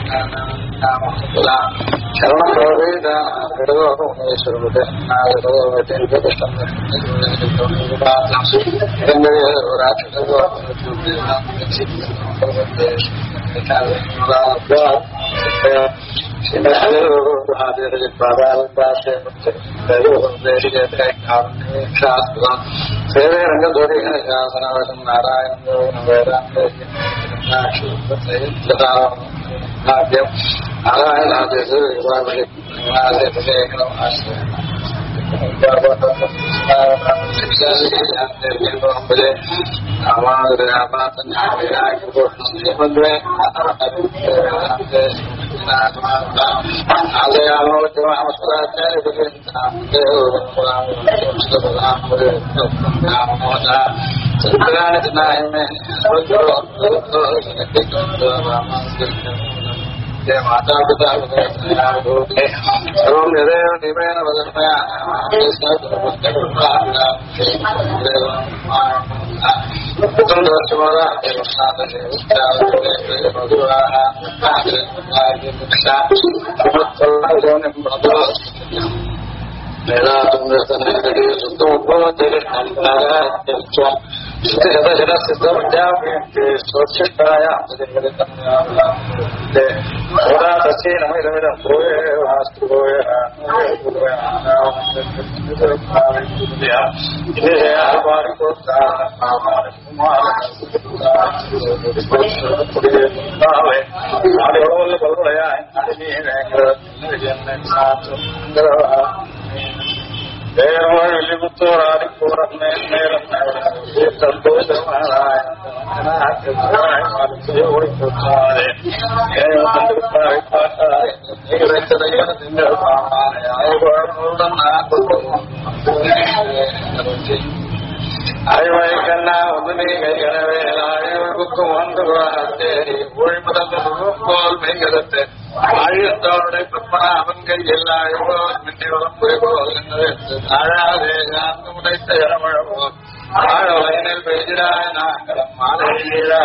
சரணம் சொல்லுது சேவை ரங்கதோரி சாசனம் நாராயண வேதாந்த நாராயணாதேசம் माता पिता सर्वं यदेव निमेन वदन्मया அறிவழக்கண்ணா உதவி கைகளவே ஆயுள்புக்கும் ஒன்று போல் மெய்கருத்து ஆயுத்தோருடைய பற்பனா அவன் கையில் ஆயுவோர் மின்னிவரம் புரிபோல் ஆழாதே சார்ந்து உடைத்த இடமழவோர் ஆழ வயனில் பெய்திடாய நாங்களும் மாலையிலா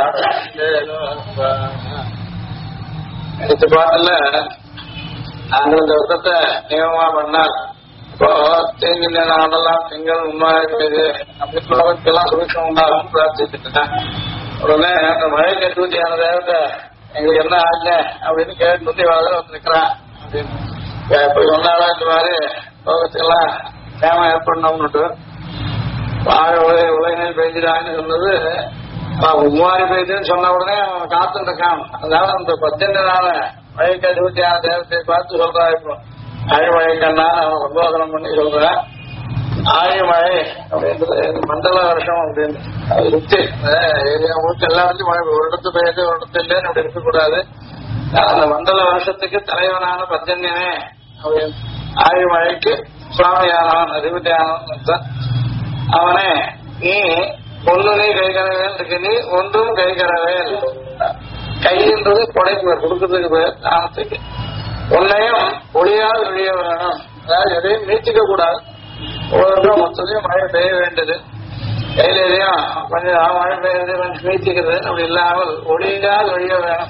எடுத்து பாட்டுல நாங்கள் இந்த வருஷத்தை நியமமா பண்ணால் இப்போ தேங்கி நாளெல்லாம் திங்கள் உண்மையாகிறது அப்படின்னு சுபிக்ஷம் உண்டாகும் பிரார்த்திச்சுட்டேன். உடனே அந்த மழை கட்டுவதியான தேவத்தை எங்களுக்கு என்ன ஆகல அப்படின்னு கேட்டு வந்து நிற்கிறான் அப்படின்னு இப்ப சொன்னாலும் இந்த மாதிரி லோகத்துக்கெல்லாம் சேமம் ஏற்படணும்னுட்டு வாழை உலகினில் பெய்ஞ்சிடான்னு சொன்னது உமாரி பெய்துன்னு சொன்ன உடனே அவன் காத்துட்டு இருக்கான். அதனால அந்த 18 நாள மழை கட்டுவதியான தேவத்தை பார்த்து சொல்றா. இப்போ ஆழிமழை கண்ணா அவன் சம்போதனம் பண்ணி சொல்றேன். ஆழிமழை அப்படின்றது மண்டல வருஷம் அப்படின்னு அது சுத்தி ஏரியா ஊருக்கு எல்லா வந்து மழை ஒரு இடத்து பெய்யுது ஒரு இடத்து இல்லைன்னு அப்படி இருக்கக்கூடாது. அந்த மண்டல வருஷத்துக்கு தலைவனான பஞ்சன்யனே அப்படின்னு ஆழிமழைக்கு சுவாமியானவன் அதிபதியானவன் அவனே நீ ஒன்னு நீ கைகரவேல் இருக்கு, நீ ஒன்றும் கைகரவேல். கைன்றது கொடைக்கு கொடுக்கறதுக்கு பேர் தானத்துக்கு. உன்னையும் ஒளியால் ஒழிய வேணும், அதாவது எதையும் நீச்சிக்க கூடாது. ஒவ்வொன்றும் மொத்தத்தையும் மழை பெய்ய வேண்டியது. கையில எதையும் கொஞ்சம் மழை பெய்யறது கொஞ்சம் நீச்சிக்கிறது அப்படி இல்லாமல் ஒளியால் ஒழிய வேணும்.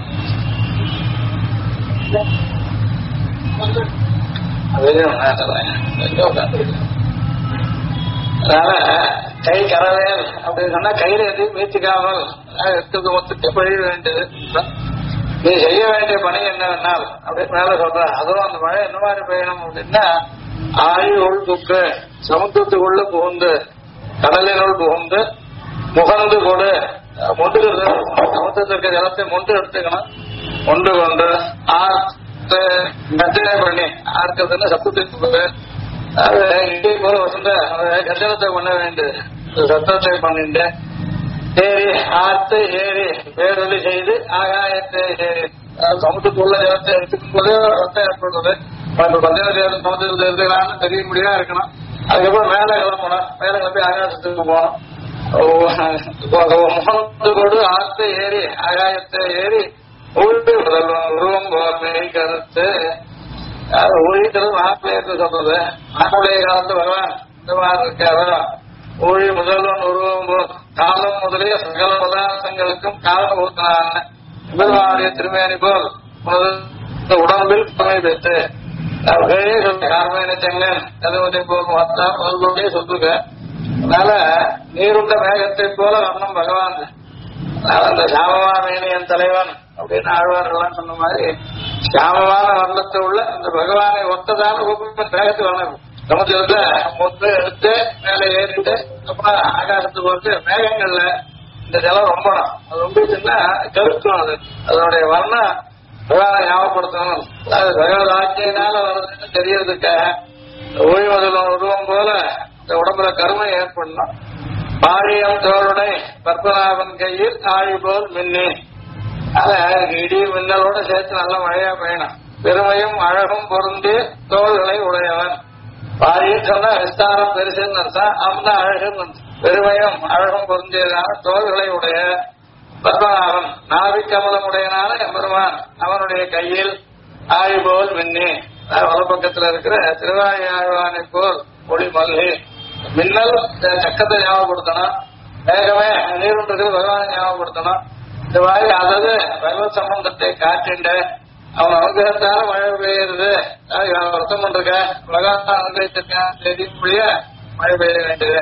அதனால கை கரவேல் அப்படின்னு சொன்னா கையில எதையும் மீச்சிக்காமல் எடுத்தது மொத்தத்தை பழிய வேண்டியது. நீ செய்ய வேண்டிய பணி என்னவென்னால் அப்படின்னு மேல சொல்ற. அதுவும் அந்த மழை என்ன மாதிரி பெய்யணும் அப்படின்னா ஆயுள் துக்கு சமுத்திரத்துக்குள்ள புகுந்து கடலினுள் புகுந்து முகந்து கொடு மொண்டுகிறது. சமுத்திரத்திற்கு ஜலத்தை மொண்டு எடுத்துக்கணும். மொண்டு கொண்டு ஆர்த்து கர்ஜனை பண்ணி ஆர்க்கிறதுன்னு சப்தத்துக்கு அது இங்கே போல வசந்த கர்ஜனத்தை பண்ண வேண்டியது. சத்தத்தை பண்ணிட்டு ஏறி ஆர்த்து ஏறி பேரொலி செய்து ஆகாயத்தை ஏறி சமுத்திரத்துக்குள்ள ஜலத்தை எடுத்துக்கும் போதே ரத்தம் ஏற்படுறது. சமுத்திரத்தை எடுத்துக்கலாம்னு தெரிய முடியா இருக்கணும். அதுக்கப்புறம் மேல கிளம்பணும். மேல கிளம்பி ஆகாசத்துக்கு போகணும். முகந்து கொடு ஆர்த்து ஏறி ஆகாயத்தை ஏறி ஊழி முதல்வன் உருவம் போர்மை கருத்து ஊழிக்கிறது மகாப்பிள்ளையத்தை சொல்றது. மகாப்பிள்ளைய காலத்து பகவான் இந்த மாதிரி இருக்காரோ ஊழி முதல்வன் உருவம் போல் காலம் முதலிய சகல பதார்த்தங்களுக்கும் காரணபூத்தனான பெருமானுடைய திருமேனி போல் உடம்பில் பமை பெற்று கார்மேன செங்கன் கதவதை போல் மொத்தா பல்கொண்டே சொல்லுங்க. அதனால நீருண்ட மேகத்தை போல வர்ணம் பகவான். அந்த சாமவாமேனி என் தலைவன் அப்படின்னு ஆழ்வார்கள்லாம் சொன்ன மாதிரி சாமமான வர்ணத்தை உள்ள இந்த பகவானை ஒத்ததான மேகத்தை வர்ணம் சமுத்திரத்தை மொத்த எடுத்து மேலே ஏறிட்டு அப்புறம் ஆகாசத்துக்கு வந்து மேகங்கள்ல இந்த ஜலம் ரொம்பணும். அது ரொம்பிச்சுன்னா கருக்கும். அதனுடைய வர்ணம் பகவானை ஞாபகப்படுத்தணும். அது பகவத் ஆட்சியினால வர்றதுன்னு தெரியறதுக்காக ஓய்வதில் உருவம் போல இந்த உடம்புல கருமை ஏற்படணும். பாழியம் தோளுடை பத்மநாபன் கையில் ஆழி போல் மின்னி. அத இடி மின்னலோட சேர்த்து நல்ல மழையா பெய்யணும். பெருமையும் அழகும் பொருந்தி தோள்களை உடையவன். பாழின்னு சொன்னா விஸ்தாரம் பெருசுன்னு அர்த்தம். அவன் தான் அழகுன்னு. பெருமையும் அழகும் பொருந்தியதான தோள்களை உடைய பத்மநாபன் நாவிக்கமலமுடையனான எம்பெருமான் அவனுடைய கையில் ஆழி போல் மின்னி. வலப்பக்கத்தில் இருக்கிற திருவாயி ஆழ்வானை போல் ஒளி மல்லி. மின்னல் சக்கத்தை ஞாபகப்படுத்தணும். வேகமே நீருன்றது பகவானை ஞாபகப்படுத்தணும். இந்த மாதிரி அதாவது பகவத் சம்பந்தத்தை காட்டிண்டு அவன் அனுகிரகத்தால மழை பெய்யுறது. வருத்தம் பண்றக்க உலகம் அனுகிரகிச்சிருக்கான் தெரியும்படிய மழை பெய்ய வேண்டியது.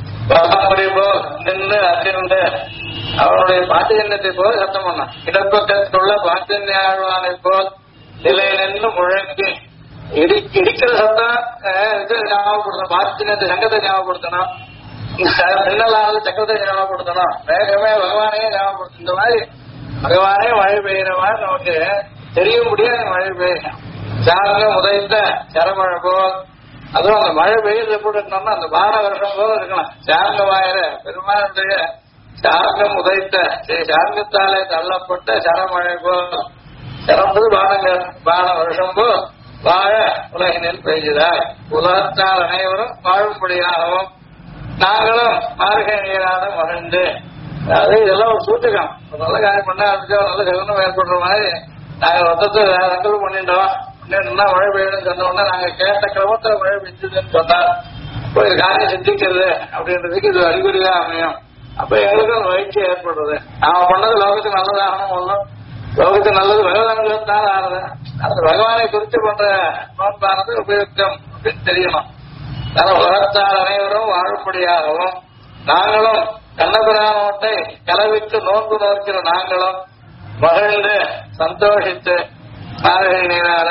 போல் நின்று அற்றிருந்து அவனுடைய பாட்டியத்தை போல் சத்தம் பண்ணான். இடப்பக்கத்துள்ள பாட்டிய ஆழ்வானை போல் நிலை நின்று முழங்கி இடிக்கிற சத்தம் இது ஞாபகப்படுத்தணும். பாட்டினத்தை சங்கத்தை ஞாபகப்படுத்தணும். மின்னலானது சக்கரத்தை ஞாபகப்படுத்தணும். வேகமே பகவானையே ஞாபகப்படுத்தணும். இந்த மாதிரி பகவானே மழை பெய்கிற மாதிரி நமக்கு தெரியும்படியா மழை பெய்யும். சார்ந்த உதயத்த சரமழை போல். அதுவும் அந்த மழை பெய்யுது எப்படி இருக்கணும்னா அந்த பார வருஷம் போல இருக்கணும். சார்ந்த வாயில பெருமானுடைய சார்ந்தம் உதைத்த சார்ந்தத்தாலே தள்ளப்பட்ட சரமழை போல். சரம்பது பானங்கள் பான வருஷம் போல் வாழ உலகினில் பெய்கிறாய். உலகத்தால் அனைவரும் வாழும்படியாகவும் நாங்களும் மார்கழி நீராட மகிழ்ந்து. அது இதெல்லாம் ஒரு சூட்டுக்கம். நல்ல காரியம் பண்ண ஆரம்பிச்சோம். நல்ல சகுனம் ஏற்படுற மாதிரி நாங்கள் மொத்தத்தை ரெண்டும் பண்ணிட்டோம். பண்ணிட்டோம்னா மழை பெய்யணும்னு சொன்ன உடனே நாங்க கேட்ட கிரமத்தை மழை பெய்யுதுன்னு சொன்னார். இப்போ இது காரியம் சிந்திக்கிறது அப்படின்றதுக்கு இது அறிகுறிதான் அமையும். அப்ப எங்களுக்கும் வயிற்சி ஏற்படுறது. நாம பண்ணது லோகத்துக்கு நல்லதாகணும் ஒன்றும் லோகத்துக்கு நல்லது பகவான்தான் ஆறுது. அந்த பகவானை குறித்து பண்ற நோன்பானது உபயுக்தம் அப்படின்னு தெரியணும். அதனால உலகத்தால் அனைவரும் வாழும்படியாகவும் நாங்களும் கண்ணபிரானோட்டை கலவிக்கு நோன்பு நோக்கிற நாங்களும் மகிழ்ந்து சந்தோஷித்து மார்கழி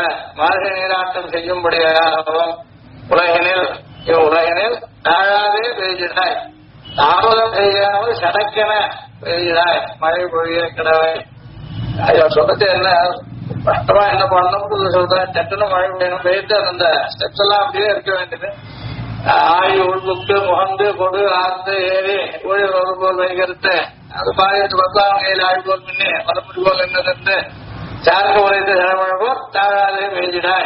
நீராட்டம் செய்யும்படியாகவும் உலகினில் தாழாதே பெய்கிறாய். தாமதம் செய்யாமல் சடக்கென பெய்கிறாய். மழை பொழிய கிடவை. சொல்றது என்ன கஷ்டமா என்ன பண்ணணும் சொல்றேன். சட்டுன்னு மழை பெய்யணும். பெய்து அந்த ஸ்டெப்ஸ் எல்லாம் அப்படியே இருக்க வேண்டியது. ஆயு உள்முக்கு முகந்து கொடு ஆர்ந்து ஏறி ஊழியர் ஒரு போல் வைகருத்து அது பாயத்து பத்தாம் கையில் ஆய்வு போல் முன்னே வரமுடி போல் என்னது சார்ந்த உரைத்து செலவழகம் தாழாதே பெய்திடாய்.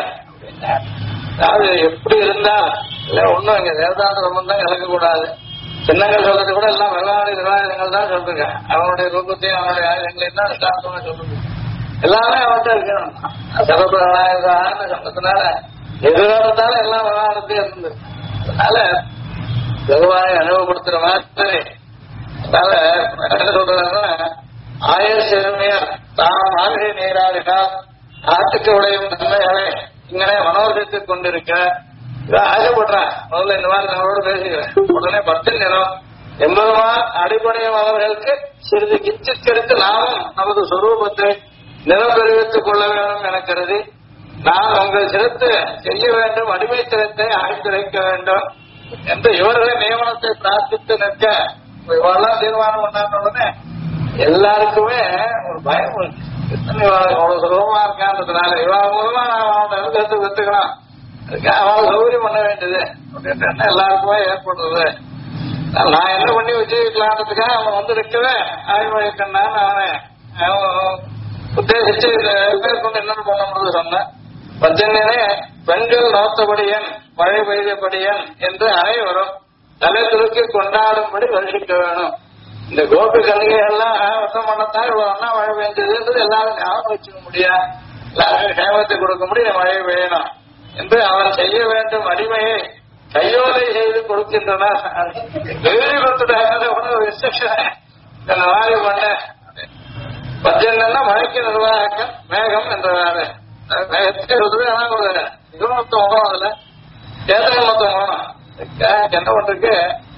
அதாவது எப்படி இருந்தா இல்ல ஒண்ணும் இங்க தேவதாந்த சம்பந்தம் இழக்கக்கூடாது. சின்னங்கள் சொல்றது கூட எல்லாம் பகவானுடைய நிர்வாகங்கள் தான் சொல்றீங்க. அவனுடைய ரூபத்தையும் அவனுடைய ஆயுதங்களையும் தான் சாந்தமா சொல்லுங்க. எல்லாமே அவன்கிட்ட இருக்கணும். சர்வபிரநாயகன்னு சொன்னதுனால எதிர்காலத்தால எல்லாம் பகவானத்தையும் இருந்தது. அதனால பகவானை அனுபவப்படுத்துற மாதிரி அதனால என்ன சொல்றாங்கன்னா ஆயுள் சிறுமியர் தாம் மார்கழி நீராடினால் ஆட்டுக்கு உடையும் நன்மைகளை இங்கனே மனோரசித்துக் கொண்டிருக்க ஆசைப்படுறேன். முதல்ல இந்த மாதிரி நம்மளோட பேசுகிறேன். உடனே 10 நிறம் எம்பெருமான் அடிப்படையும் அவர்களுக்கு சிறிது கிச்சிற்கெடுத்து நாமும் நமது சொரூபத்தை நிறம் தெரிவித்துக் கொள்ள வேண்டும் என கருதி நான் உங்கள் சிரத்து செய்ய வேண்டும். அடிமை சிரத்தை ஆய்ந்துரைக்க வேண்டும் என்று இவர்களை நியமனத்தை பிரார்த்தித்து நிற்க இவெல்லாம் தீர்மானம் பண்ணாத உடனே எல்லாருக்குமே ஒரு பயம் அவ்வளவு சுலபமா இருக்கான்றதுனால இவ மூலமா அவன் அனுகிரகத்தை கத்துக்கலாம். அதுக்காக அவன் சௌகரியம் பண்ண வேண்டியது அப்படின்ற எல்லாருக்குமே ஏற்படுறது. நான் என்ன பண்ணி வச்சுக்கலான்றதுக்காக அவன் வந்து இருக்கவே ஆய்மொழி கண்ணான்னு அவன் உத்தேசிச்சு கொண்டு என்ன பண்ண சொன்னேன். பஞ்சனே பெண்கள் நோத்தபடியன் மழை பெய்தபடியன் என்று அனைவரும் தலை துருக்கி கொண்டாடும்படி வருஷிக்க வேணும். இந்த கோபி கலிகைகள்லாம் வசம் பண்ணத்தான் இவ்வளவு ஒன்னா மழை பெய்ஞ்சதுன்றது எல்லாரும் ஞாபகம் வச்சுக்க முடியாது. எல்லாருக்கும் சேமத்தை கொடுக்க முடியும் மழை பெய்யணும் என்று அவன் செய்ய வேண்டும். அடிமையை கையோலை செய்து கொடுக்கின்றனர். எழுதி கொடுத்துட்டாங்க இன்ஸ்ட்ரக்ஷன் இந்த மாதிரி பண்ண பர்ஜன்யம்னா மழைக்கு நிர்வாகம் மேகம் என்றவாறு மேகத்தை சொல்றது. ஆனா ஒரு இது மொத்தம் வரும், அதுல சேதனை மொத்தம் வரும். என்ன பண்றதுக்கு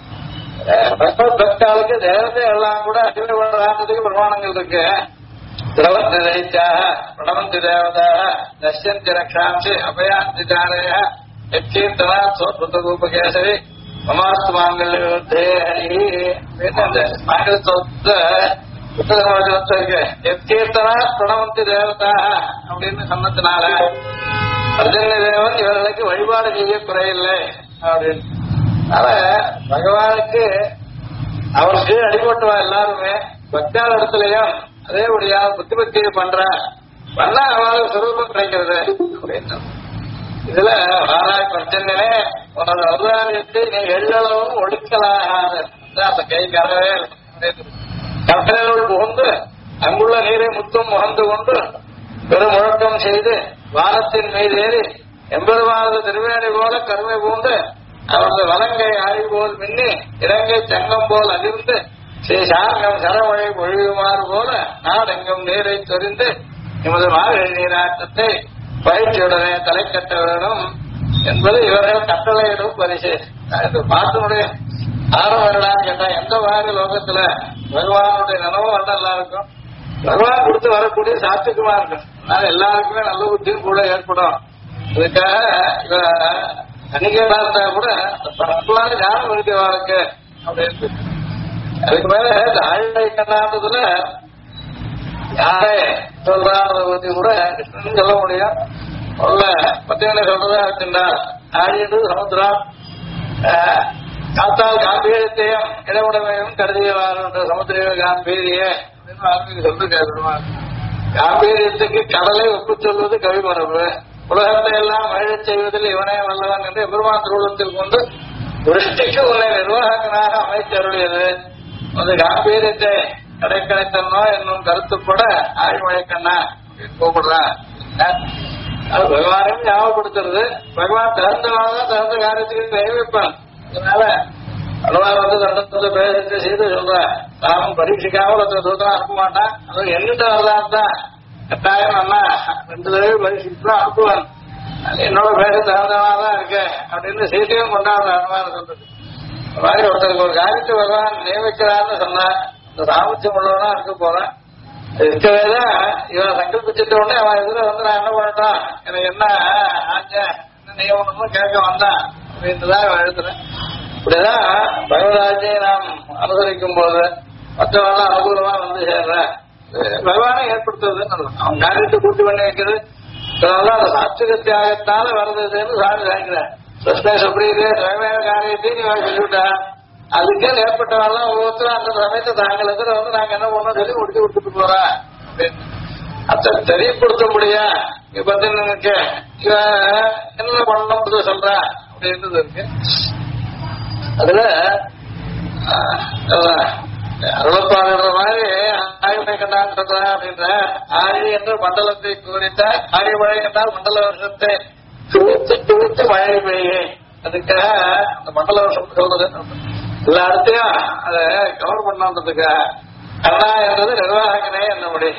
தற்காலுக்கு தேவதை எல்லாம் கூட அடிமைப்படுறதுக்கு பிரமாணங்கள் இருக்கு. திரவந்தி தைத்யாக பிரணவந்தி தேவதாக நஷ்யந்தி ரக்ஷாம்சி அபயாந்தி தாரய எக்கீர்த்தனா சோத்புத்தகூபகேசரி மமாஸ்து மாங்கல்ய விருத்தே ஹரி. அந்த மாங்கல்யத்தை இருக்கு. எக்கீர்த்தனா பிரணவந்தி தேவதாக அப்படின்னு சொன்னதுனால அர்ஜுன தேவன் இவர்களுக்கு வழிபாடு செய்ய குறையில்லை அப்படின்னு. அதனால பகவானுக்கு அவருக்கு அடிபட்டுவா எல்லாருமே பக்தால் இடத்துலயும் அதேபடியா புத்தி பக்தியை பண்ணா அவளுக்கு சுரூபம் கிடைக்கிறது அப்படின்னு. இதுல ஆராய் பிரச்சனையே உனது அவதாரியத்தை நீ எள்ளளவும் ஒடுக்கலாகாத அந்த கை கரவே கட்டளைகள் புகுந்து அங்குள்ள நீரை முத்தும் முகந்து கொண்டு பெரும் முழக்கம் செய்து வானத்தின் மீது ஏறி எம்பெருமானது திருவேணி போல கருமை பூண்டு அவரது வலங்கை ஆழி போல் மின்னி இலங்கை சங்கம் போல் அதிர்ந்து ஸ்ரீ சாங்கம் சரமழை பொழியுமாறு போல நாடெங்கும் நீரை சொரிந்து எமது மார்கழி நீராட்டத்தை பயிற்சியுடனே தலை கட்ட வேணும் என்பது இவர்கள் கட்டளையிடும் பரிசு. பாட்டினுடைய ஆரம்பம் கேட்டா எந்த மாதிரி லோகத்துல பகவானுடைய நிலவும் நல்லா இருக்கும், பகவான் கொடுத்து வரக்கூடிய சாத்துக்குமா இருக்கும். அதனால எல்லாருக்குமே நல்ல புத்தியும் கூட ஏற்படும். இதுக்காக இவ அன்னைக்கா இருந்தா கூட பரப்பலான ஞானம் இருக்கு வாழ்க்கை அப்படின்னு. அதுக்கு மேல இந்த ஆழ்வை கண்ணான்றதுல யாரே சொல்றான்றத பத்தி கூட கிருஷ்ணன் சொல்ல முடியும். உள்ள பத்தியனை சொல்றதா இருக்குண்டா ஆழின்றது சமுத்திரம், காத்தால் காம்பீரியத்தையும் இடவுடைமையும் கருதியவாறு சமுத்திர காம்பீரிய அப்படின்னு சொல்லிருக்காரு. காம்பீரியத்துக்கு கடலை ஒப்பு சொல்வது கவிமரபு. உலகத்தை எல்லாம் மழச் செய்வதில் இவனே வல்லவன் என்று பெருமான் திருவுளத்தில் கொண்டு விருஷ்டிக்கு உன்னை நிர்வாகனாக அமைச்சருடையது. அது காம்பீரியத்தை கடைக்கடைத்தனோ என்னும் கருத்துப்பட ஆழ்மழை கண்ணா கூப்பிடுறான். அது பகவானையும் ஞாபகப்படுத்துறது. பகவான் திறந்தவாதான் திறந்த காரியத்துக்கு நியமிப்பான். அதனால அனுவார் வந்து தண்டத்தை பேசத்தை செய்து சொல்ற நாமும் பரீட்சிக்காமல் ஒருத்தர் தூத்தம் அனுப்ப மாட்டான். அது எண்ணிட்டு வரதான் தான் கட்டாயம் அண்ணா 2 தடவை பரீட்சிக்கு அனுப்புவான். என்னோட பேச திறந்தவாதான் இருக்கு அப்படின்னு சீட்டையும் கொண்டாடுற அனுவாரம் சொல்றது. அந்த மாதிரி ஒருத்தருக்கு ஒரு காரியத்தை பகவான் நியமிக்கிறான்னு சொன்னா இந்த சாமர்த்தியம் உள்ளவனா இருக்க போறேன். இருக்கவேதான் இவன் சங்கல்பிச்சுட்ட உடனே அவன் எதிர வந்து நான் என்ன பண்ணட்டான், எனக்கு என்ன ஆச்ச என்ன நியமனமும் கேட்க வந்தான் அப்படின்ட்டுதான் அவன் எழுதுறேன். இப்படிதான் பகவராஜை நாம் அனுசரிக்கும் போது மற்றவெல்லாம் அனுகூலமா வந்து சேர்றேன். பகவானை ஏற்படுத்துறதுன்னு அவன் காரியத்தை கூட்டி பண்ணி வைக்கிறது. அதனால அந்த சாட்சிக தியாகத்தால வர்றதுன்னு சாமி சாய்க்கிறேன். கிருஷ்ணேஷ் அப்படி இதே சகவேக காரியத்தையும் நீ சொல்லிவிட்டா அதுக்கே ஏற்பட்டவெல்லாம் ஒவ்வொருத்தரும் அந்த சமயத்தை தாங்கள் எதிர வந்து நாங்க என்ன பண்ணோம் சொல்லி முடிச்சு கொடுத்துட்டு போறா அப்படின்னு அத்தை தெரியப்படுத்த முடியா. இங்க பார்த்தீங்க என்ன பண்ணணும் சொல்ற அப்படின்றது இருக்கு. அதுல அருளப்பாடுற மாதிரி ஆய்மழை கண்டான் சொல்ற அப்படின்ற ஆழி என்ற மண்டலத்தை குறித்த ஆழிமழை கண்டால் மண்டல வருஷத்தை துவித்து மழை பெய்யே. அதுக்காக அந்த மண்டல வருஷம் சொல்றது எல்லா இடத்தையும் அதை கவர் பண்ணதுக்காக கண்ணா என்றது நிர்வாகனே என்னபடி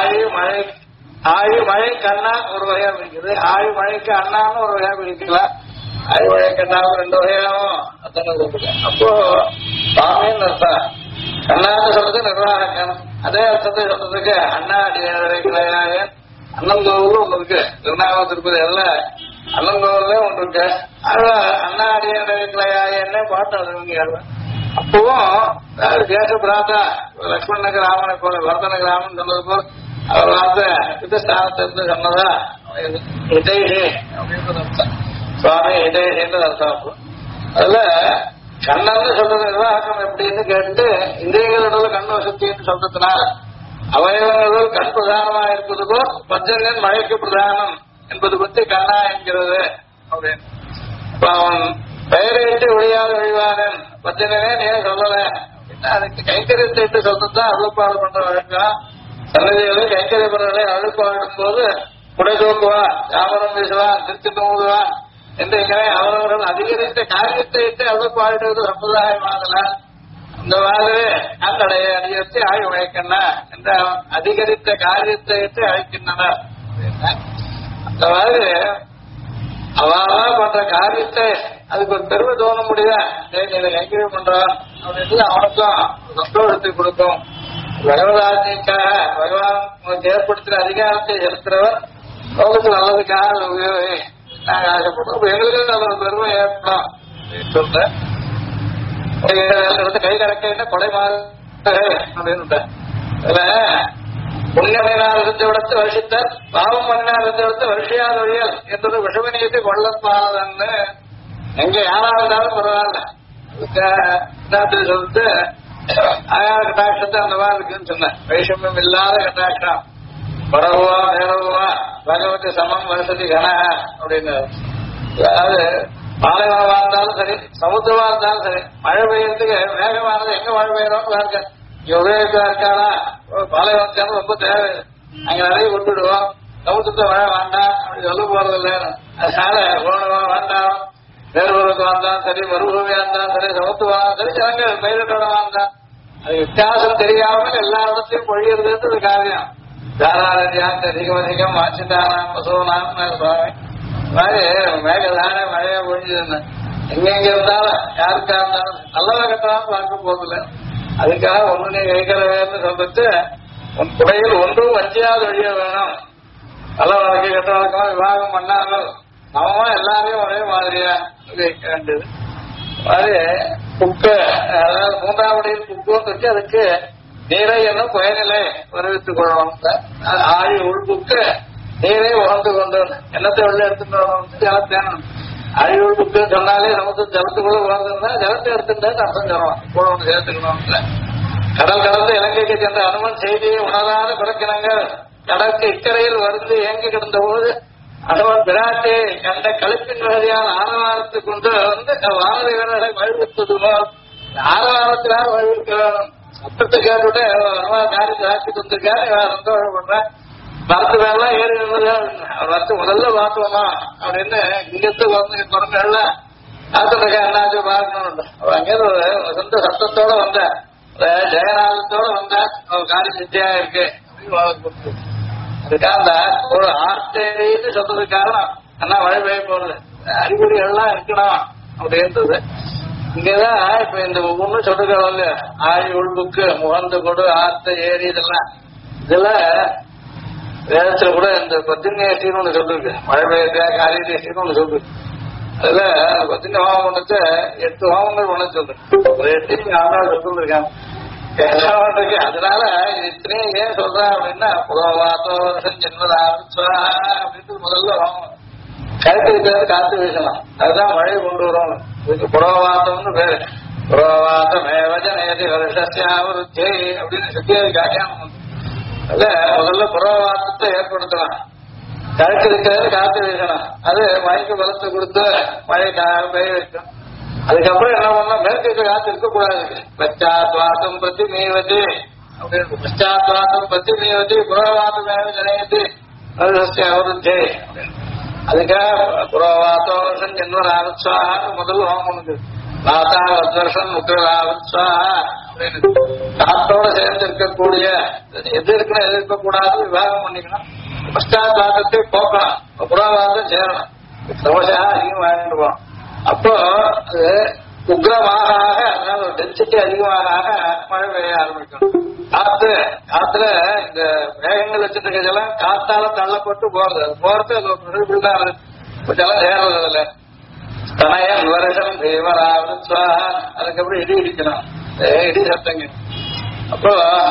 ஆழி மழை கண்ணா ஒரு வகையா பிடிக்குது, ஆழி மழைக்கு அண்ணான்னு ஒரு வகையா பிடிக்கலாம், ஆழி மழை கண்ணாவும் 2 வகையாவும் அத்தனை சொல்லுங்க. அப்போ சுவாமின்னு அர்த்தம். கண்ணான்னு சொல்றது நிர்வாகன். அதே அர்த்தத்தை சொல்றதுக்கு அண்ணா அடியாரையாக அண்ணங்கோவில் ஒண்ணு இருக்கு. திருநாம திருப்பதி எல்லாம் அண்ணங்கோவிலே ஒன்று இருக்கு. அண்ணா அடியாரையாக பாட்டு அது அப்பவும் தேச பிராத்தா லக்ஷ்மணனுக்கு ராமனை போல பரதனுக்கு ராமன் சொன்னது போல அவர் வார்த்த யுத்தஸ்தானத்திலிருந்து சொன்னதா ஹிதேஷி அப்படின்றது அர்த்தம். சுவாமி ஹிதேஷின்றது அர்த்தம். அதுல கண்ணன்னு சொல்றது நிர்வாகம் எப்படின்னு கேட்டு இந்திரியங்களோட கண் வசத்தின்னு சொல்றதுனால அவயவங்கள் கண் பிரதானமா இருப்பது போல் பஞ்சங்கன் மழைக்கு பிரதானம் என்பது பற்றி கண்ணா என்கிறது அப்படின்னு. இப்ப அவன் பெயரையிட்டு ஒழியாத ஒழிவானன் பஞ்சனே நீ சொல்லல அப்படின்னா அதுக்கு கைங்கரியத்தை சொல்றதுதான் அருள்பாடு பண்ற வழக்கம். சன்னதிகளை கைங்கரிய பண்றதை அருள்பாடும் போது குடை தூக்குவா, வியாபாரம் பேசுவான், திருச்சி தூங்குவான் என்று இங்கே அவரவர்கள் அதிகரித்த காரியத்தை இட்டு அருள்பாடுவது சம்பிரதாயமாகலாம். இந்த மாதிரி அந்தடைய அடியத்தை ஆய் உழைக்கண்ணா என்ற அதிகரித்த காரியத்தை அழைக்கின்றனர். அந்த மாதிரி அவா பண்ற காரியத்தை அதுக்கு ஒரு பெருமை தோண முடியுதா, இதை கைங்கரியம் பண்றான் அப்படின்னு அவனுக்கும் சந்தோஷத்தை கொடுக்கும். பகவதாஜிக்காக பகவான் உங்களுக்கு ஏற்படுத்துகிற அதிகாரத்தை செலுத்துறவர் லோகத்துக்கு நல்லதுக்காக உபயோகி நாங்கள் ஆசைப்படுறோம், எங்களுக்கு நல்ல பெருமை ஏற்படும் சொல்றேன். கை கணக்க கொடை மாறு அப்படின்னு அதுல புண்ணியமையினால் இருந்த விடத்து வருஷத்தர் பாவம் மண்ணினால் இருந்த விடத்து வருஷையாத வழியல் என்றது விஷமணியத்தை கொள்ளப்பாதன்னு எங்க யாரா இருந்தாலும் பரவாயில்ல சொல்லிட்டு ஆயா கட்டாட்சத்தை அந்த மாதிரி இருக்குன்னு சொன்னேன். வைஷமியம் இல்லாத கட்டாட்சம் பரவுவா நேரவுவா பகவதி சமம் வசதி கன அப்படின்னு. அதாவது பாலைவனமா இருந்தாலும் சரி சமுத்திரமா இருந்தாலும் சரி மழை பெய்யறதுக்கு வேகமானது எங்க மழை பெய்யறோம் பாருங்க. உபயோகிக்கா இருக்கானா பாலைவனத்தாலும் ரொம்ப தேவை, அங்க நிறைய விட்டுடுவோம். சமுத்திரத்தை மழை வேண்டாம் அப்படி சொல்ல போறது இல்லை. அதனால வேண்டாம் வேறுபுறத்து வந்தான் சரி மறுபூமியா இருந்தாலும் சரி சமுத்துவா சரி ஜனங்கள் பயிரிட்டோடமா இருந்தா அது வித்தியாசம் தெரியாமல் எல்லா இடத்தையும் பொழியறதுன்றது காரியம். தாராளதியான் அதிகம் அதிகம் ஆச்சிதானாம் பசுவனாம் சுவாமி மாதிரி மேகதானே மழையா பொழிஞ்சதுன்னு எங்கெங்க இருந்தாலும் யாருக்கா இருந்தாலும் நல்லவ கட்டாலும் பார்க்க போதில்லை. அதுக்காக ஒண்ணு நீ கைக்கிறவேன்னு சொல்லிட்டு உன் குடையில் ஒன்றும் வஞ்சியாத வழிய வேணும். நல்ல வழக்கை கட்டவழக்கம் விவாகம் பண்ணாலும் அவன் எல்லாரையும் ஒரே மாதிரியா வைக்க வேண்டியது மாதிரி குக்கு அதாவது மூன்றாவடியில் குக்குன்னு வச்சு அதுக்கு நீரை என்னும் பயனிலை வருவித்துக் கொள்ளணும். ஆழி உள்புக்கு நீரை உணர்ந்து கொண்டு என்னத்தை உள்ள எடுத்துட்டு வரணும் ஜலத்தேனும். ஆழி உள்புக்கு சொன்னாலே நமக்கு ஜலத்துக்குள்ள உணர்ந்துருந்தா ஜலத்தை எடுத்துட்டு அர்த்தம் சொல்லலாம். கூட ஒன்று சேர்த்துக்கணும். கடல் கடந்து இலங்கைக்கு சென்ற அனுமன் செய்தியை உணராத பிறக்கினங்கள் கடற்கு இக்கரையில் வந்து ஏங்கி கிடந்த போது அனுமன் பிராட்டி கண்ட கழிப்பின் வகையான ஆரவாரத்தை கொண்டு வந்து வானதி வீரர்களை வழிவித்தது போல் ஆரவாரத்திலாக வழிவிக்க வேணும். சத்தத்தை கேட்டுவிட்டு காரியத்தை ஆக்கி தந்திருக்காரு சந்தோஷம் பண்றேன். மரத்து மேலாம் ஏறி நின்றது வரத்து முதல்ல பார்த்தோமா அப்படின்னு இங்கத்து வந்து குரங்கள்ல காத்துருக்கா என்னாச்சு பார்க்கணும். அங்கேருந்து சொந்த சத்தத்தோட வந்த ஜெயநாதத்தோட வந்த காரியம் சித்தியா இருக்கு அப்படின்னு அதுக்காக அந்த ஒரு ஆர்த்தேரின்னு சொல்றதுக்கு காரணம் என்ன மழை பெய்ய போறது அறிகுறிகள்லாம் இருக்கணும் அப்படின்றது. இங்கதான் இப்ப இந்த ஒவ்வொன்றும் சொல்றோம் ஆழி உள்புக்கு முகந்து கொடு ஆர்த்த ஏரி இதுல வேதத்துல கூட இந்த பத்தினேசின்னு ஒண்ணு சொல்லிருக்கு. மழை பெய்ய காரியதேசின்னு ஒண்ணு சொல்லிருக்கு. அதுல பத்தினி ஹோமம் பண்ணது 8 ஹோமங்கள் பண்ண சொல்றேன். ஒரு 8 ஆண்டாள் சொல்லிருக்காங்க. அதனால இத்தனையும் ஏன் சொல்றேன் அப்படின்னா புலவாத்தோ ஜென்மதா அப்படின்னு முதல்ல கருத்து காத்து வீசலாம். அதுதான் மழையை கொண்டு வரும். இதுக்கு புலவாத்தம்னு பேரு. புலவாத்தமேவஜனேதி வருஷஸ்யாவருத்தி அப்படின்னு சத்தியாதி காட்டியானம். அதுல முதல்ல புலவாத்தத்தை ஏற்படுத்தலாம். கருத்து இருக்கிறது காத்து வீசலாம். அது மழைக்கு பலத்தை கொடுத்து மழை பெய்ய வைக்கும். அதுக்கப்புறம் என்ன பண்ணா மேற்கு காத்து இருக்கக்கூடாது. பச்சாத்வாசம் பத்தி மீவதி அப்படின்னு பச்சாத்வாசம் பத்தி மீவதி புறவாதம் ஜனயதி அவருத்தே அதுக்காக புறவாதோஷம் ஜென்மராவத்வாக முதல் ஹோமம் இருக்கு. வாத்தாவத்வர்ஷம் முக்கியராவத்வாக அப்படின்னு காத்தோட சேர்ந்து இருக்கக்கூடிய எது இருக்கணும் எது இருக்கக்கூடாது விவாகம் பண்ணிக்கணும். பச்சாத்வாதத்தை போக்கலாம், புறவாதம் சேரணும். தோஷா அதிகம் வாங்கிட்டு போகணும். அப்போ அது உக்ரமாக அதாவது டென்சிட்டி அதிகமாக மழை பெய்ய ஆரம்பிக்கும். காத்துல இந்த மேகங்கள் வச்சுட்டு இருக்கிறதெல்லாம் காத்தால தள்ளப்பட்டு போறது. அது போறது அது கொஞ்சம் ஏறது அதுல தனயன் வருஷம் தேவராவா அதுக்கப்புறம் இடி இடிக்கணும். இடி சத்தங்க. அப்போ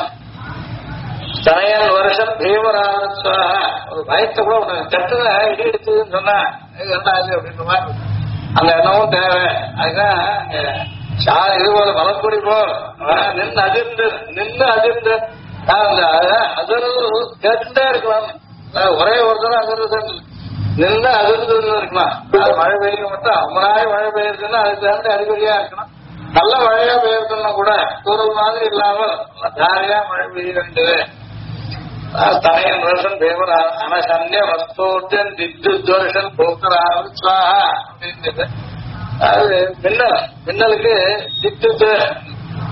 தனயன் வருஷம் தேவராவா ஒரு பயத்தை கூட ஒண்ணு சட்டுல இடி இடிச்சதுன்னு சொன்னா ரெண்டாவது அப்படின்ற மாதிரி அந்த எண்ணமும் தேவை. அதுதான் இது போல மலக்குடி போல் நின்று அதிர்ந்து அதிர்வு கேட்டுட்டே இருக்கலாம். ஒரே ஒருத்தரும் அதிர்வு நின்று அதிர்ந்து இருக்கலாம். மழை பெய்ய மட்டும் அம்மனாய் மழை பெய்யுதுன்னா அதுக்கு தகுந்த அறிகுறியா இருக்கணும். நல்ல மழையா பெய்யுதுன்னா கூட தூரல் மாதிரி இல்லாமல் ஜாலியா மழை பெய்ய வேண்டியது. தனையன் வருஷம் தேவர் அனசன்ய வஸ்தோட்டன் தித்துவர்ஷன் போக்கராவது சுவாஹா அப்படின்றது. அது மின்னல் மின்னலுக்கு தித்து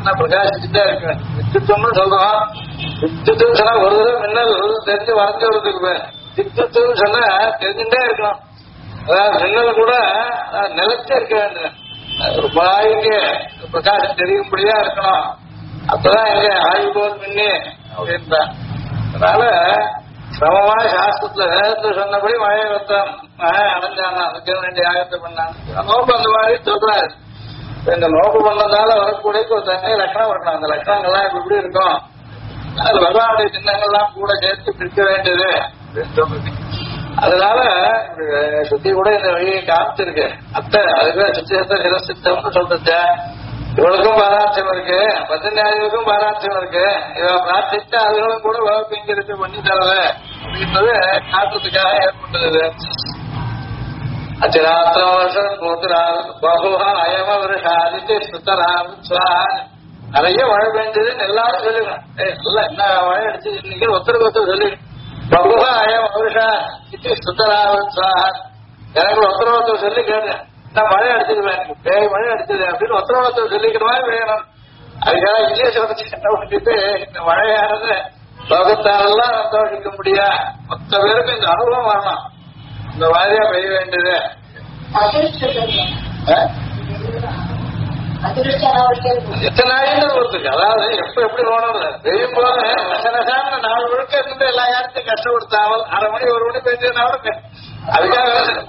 என்ன பிரகாசிச்சுட்டே இருக்கு. வித்துன்னு சொல்றோம். வித்துன்னு சொன்னா ஒரு தடவை மின்னல் தெரிஞ்சு வரைஞ்சு வருதுக்கு வித்துன்னு சொன்னா தெரிஞ்சுட்டே இருக்கணும். அதாவது மின்னல் கூட நிலைச்சே இருக்க வேண்டும். ஒரு வாய்க்கு பிரகாசம் தெரியும்படியா இருக்கணும். அப்பதான் இங்க ஆய்வு போல் மின்னி அப்படின்ற. அதனால சமமா சாஸ்திரத்துல வேதத்துல சொன்னபடி மழை வந்தான் மழை அடைஞ்சானா அதுக்கு வேண்டிய ஆயத்தை பண்ணாங்க. நோக்கு அந்த மாதிரி சொல்றாரு. இந்த நோக்கு பண்ணதால வரக்கூடிய ஒரு தனி லட்சணம் இருக்கணும். அந்த லட்சணங்கள்லாம் இப்ப எப்படி இருக்கும், அது பகவானுடைய சின்னங்கள்லாம் கூட சேர்த்து பிரிக்க வேண்டியது அப்படின்னு சொல்றது. அதனால சுத்தி கூட இந்த வழியை காமிச்சிருக்கு. அத்தை அதுக்கு சுத்தியத்தை சிரசித்தம்னு சொல்றது. இவளுக்கும் பாராட்சியம் இருக்கு, பத்திரியாதிகளுக்கும் பாராட்சியம் இருக்கு. இவ பிரார்த்திச்சா அதுகளும் கூட வகுப்பு இங்க இருக்கு பண்ணி தரல அப்படின்றது காட்டுறதுக்காக ஏற்பட்டது. அச்சிராத்திர வருஷம் பகுவா அயம வருஷாதித்து சுத்தராம் நிறைய மழை பெஞ்சதுன்னு எல்லாரும் சொல்லிக்கணும். எல்லாம் என்ன மழை அடிச்சு இன்னைக்கு ஒருத்தருக்கு ஒருத்தர் சொல்லி பகுவா அயம் வருஷா இது சுத்தராம் எனக்கு ஒருத்தர் சொல்லி கேட்டேன். நான் மழை அடிச்சிருவேன், பேய் மழை அடிச்சது அப்படின்னு ஒருத்தர் சொல்லிக்கிற மாதிரி வேணும். அதுக்காக இங்கிலீஷ் வந்து என்ன பண்ணிட்டு இந்த மழையானது லோகத்தாலெல்லாம் சந்தோஷிக்க முடியா, மொத்த பேருக்கு இந்த அனுபவம் வரணும். இந்த மாதிரியா பெய்ய வேண்டியது. எத்தனை நாயின்னு ஒருத்தருக்கு அதாவது எப்ப எப்படி ஓனது பெய்யும் போது நசனசான நாலு முழுக்க இருந்து எல்லா யாருக்கும் கஷ்டப்படுத்தாமல் 1/2 மணி 1 மணி பெய்ஞ்சதுனாலும் அதுக்காக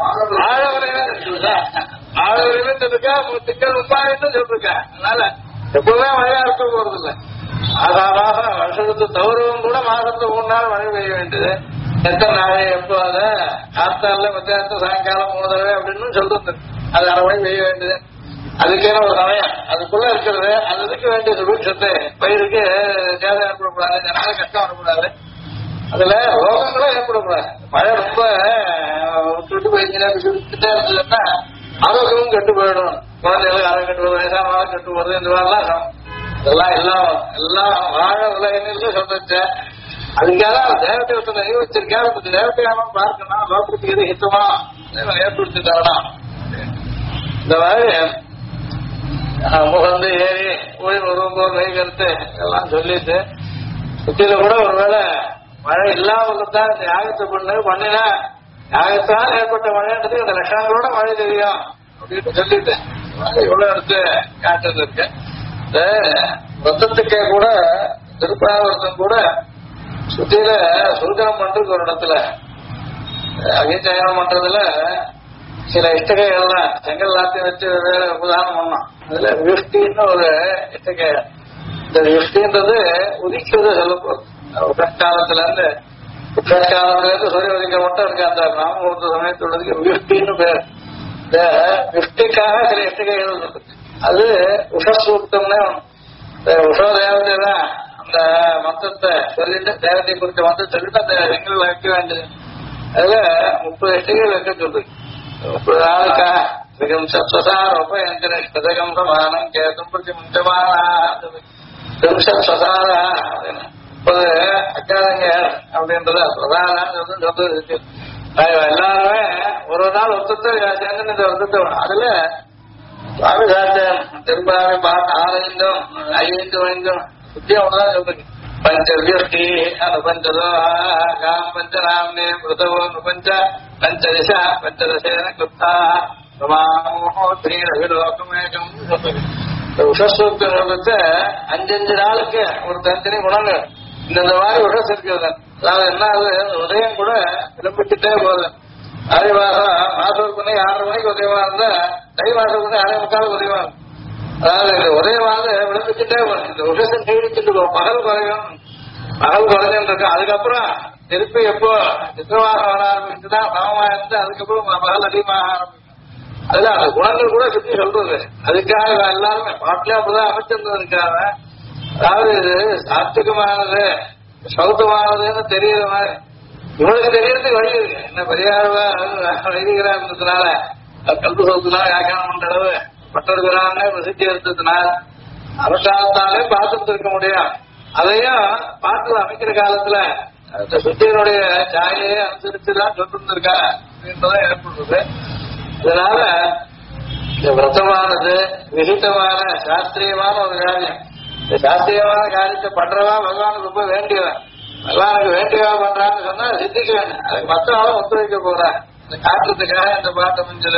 ஆழவரையும் சொல்லிருக்கா, திங்கள் உப்பாயின்னு சொல்லிருக்கா. அதனால எப்பவுமே மழையா இருக்க போறது இல்லை. ஆசாபாக வருஷத்து தவறும் கூட மாசத்து 3 நாள் மழை பெய்ய வேண்டியது. எத்தனை நாளை எப்போ அத காத்தால மத்தியானத்து சாயங்காலம் 3 தடவை அப்படின்னு சொல்றது. அது 1/2 மணி பெய்ய வேண்டியது. அதுக்கேன ஒரு சமயம் அதுக்குள்ள இருக்கிறது. அதுக்கு வேண்டிய சுபிக்ஷத்தை பயிருக்கு சேதம் ஏற்படக்கூடாது, ஜனால கஷ்டம் வரக்கூடாது, அதுல ரோகங்களும் ஏற்படக்கூடாது. மழை ரொம்ப விட்டு போயிட்டே இருந்ததுன்னா ஆரோக்கியமும் கெட்டு போயிடும். குழந்தைகளுக்கு ஆரோக்கியம் கெட்டு போகுது, வயசானாலும் கெட்டு போகுது. இந்த மாதிரிலாம் இதெல்லாம் எல்லாம் வாழ உலகினருக்கு சொல்லிச்சு. அதுக்காக தேவத்தை ஒருத்தனை வச்சிருக்கேன். தேவத்தையாம பார்க்கணும், லோகத்துக்கு எது ஹித்தமா ஏற்படுத்தி தரணும். இந்த மாதிரி முகந்து ஏறி கோயில் வரும்போது நெய் கருத்து எல்லாம் சொல்லிட்டு சுத்தியில கூட ஒருவேளை மழை இல்லாமதான் இந்த யாகத்தை பண்ணினா யாகத்தால் ஏற்பட்ட மழைன்றது இந்த லட்சணங்களோட மழை தெரியும் அப்படின்னு சொல்லிட்டு இவ்வளவு எடுத்து காட்டுறது இருக்கு. இந்த ரத்தத்துக்கே கூட திருப்பாவரத்தம் கூட சுத்தியில சுருக்கனம் பண்றது ஒரு இடத்துல அகிச்சயனம் பண்றதுல சில இஷ்டகைகள்லாம் செங்கல் எல்லாத்தையும் வச்சு வேற உதாரணம் பண்ணோம். அதுல விஷ்டின்னு ஒரு இஷ்டகை. இந்த விஷ்டின்றது உதிக்கிறது சொல்ல போகுது. கஷ்காலத்துல இருந்து சூரிய உதிக்க மட்டும் இருக்கு. அந்த ராமமுகூர்த்த சமயத்துள்ளதுக்கு விஷ்டின்னு பேர். இந்த விஷ்டிக்காக சில இஷ்டகைகள் இருக்கு. அது உஷசூக்தம்னே உஷோ தேவதை தான் அந்த மந்திரத்தை சொல்லிட்டு தேவதை குறித்த மந்திரம் சொல்லிட்டு அந்த செங்கல் வைக்க வேண்டியது. அதுல 30 இஷ்டகைகள் வைக்க சொல்றது. 30 நாளுக்கா சதகம் சமானம் கேட்டும் பிரதி முக்கியமான 30 அக்காதங்க அப்படின்றத பிரதானம் சொல்றது இருக்கு. எல்லாருமே ஒரு நாள் ஒருத்தத்தை சேர்ந்து இந்த ஒருத்தத்தை அதுல சுவாமி சாத்தியம் திருப்பாவை பார்த்து 6 5 சுத்தியம் தான் சொல்றீங்க. பஞ்சவியஷ்டி அனுபஞ்சதோ காம் பஞ்சநாமே மிருதவோ நுபஞ்ச பஞ்சதிச பஞ்சதசேன கிருப்தா ரவிலோகமேகம் சொல்றது. உஷசூக்தம் சொல்றது 5 நாளுக்கு ஒரு தனித்தனி குணங்கள் இந்த மாதிரி உஷஸ் இருக்கிறது. அதாவது என்ன அது உதயம் கூட விளம்பிச்சுட்டே போகுது. ஆடி மாசம் பண்ணி 6 மணிக்கு உதயமா இருந்தா தை மாசம் பண்ணி 6:45 உதயமா இருக்கும். அதாவது இந்த உதயமானது விளம்பிச்சுட்டே போகும். இந்த உஷசம் நீடிச்சுட்டு போகும். பகல் குறைஞ்சுட்டு இருக்கும். அதுக்கப்புறம் திருப்பி எப்போ சித்திரமாக வர ஆரம்பிச்சுன்னா பகமா இருந்து அதுக்கப்புறம் பகல் அதிகமாக ஆரம்பிக்கும். அதுல அந்த குணங்கள் கூட சுத்தி சொல்றது. அதுக்காக எல்லாருமே பாட்டிலே அப்படிதான் அமைச்சிருந்தது இருக்காங்க. அதாவது இது சாத்விகமானது சௌத்தமானதுன்னு தெரியற மாதிரி இவனுக்கு தெரியறதுக்கு வழி இருக்கு. என்ன பெரியார்வா வைதிகரா இருந்ததுனால கல்வி சௌத்துனால வியாக்கியானம் பண்ற அளவு பட்டர்கிறான்னு பிரசித்தி எடுத்ததுனால அரசாங்கத்தாலே பார்த்துட்டு இருக்க முடியும். அதையும் பார்த்து அமைக்கிற காலத்துல அந்த சுத்தியனுடைய சாயையே அனுசரிச்சுதான் சொல்லிருந்திருக்கா அப்படின்றதான் ஏற்படுறது. அதனால இந்த விரதமானது விகிதமான சாஸ்திரியமான ஒரு காரியம். சாஸ்திரியமான காரியத்தை பண்றவா பகவானுக்கு ரொம்ப வேண்டியவன். பகவானுக்கு வேண்டியவா பண்றான்னு சொன்னா சித்திக்க வேணும். அதுக்கு மற்றவங்களும் ஒத்துழைக்க போறான். இந்த காட்டுறதுக்காக இந்த பாட்டை மிஞ்சது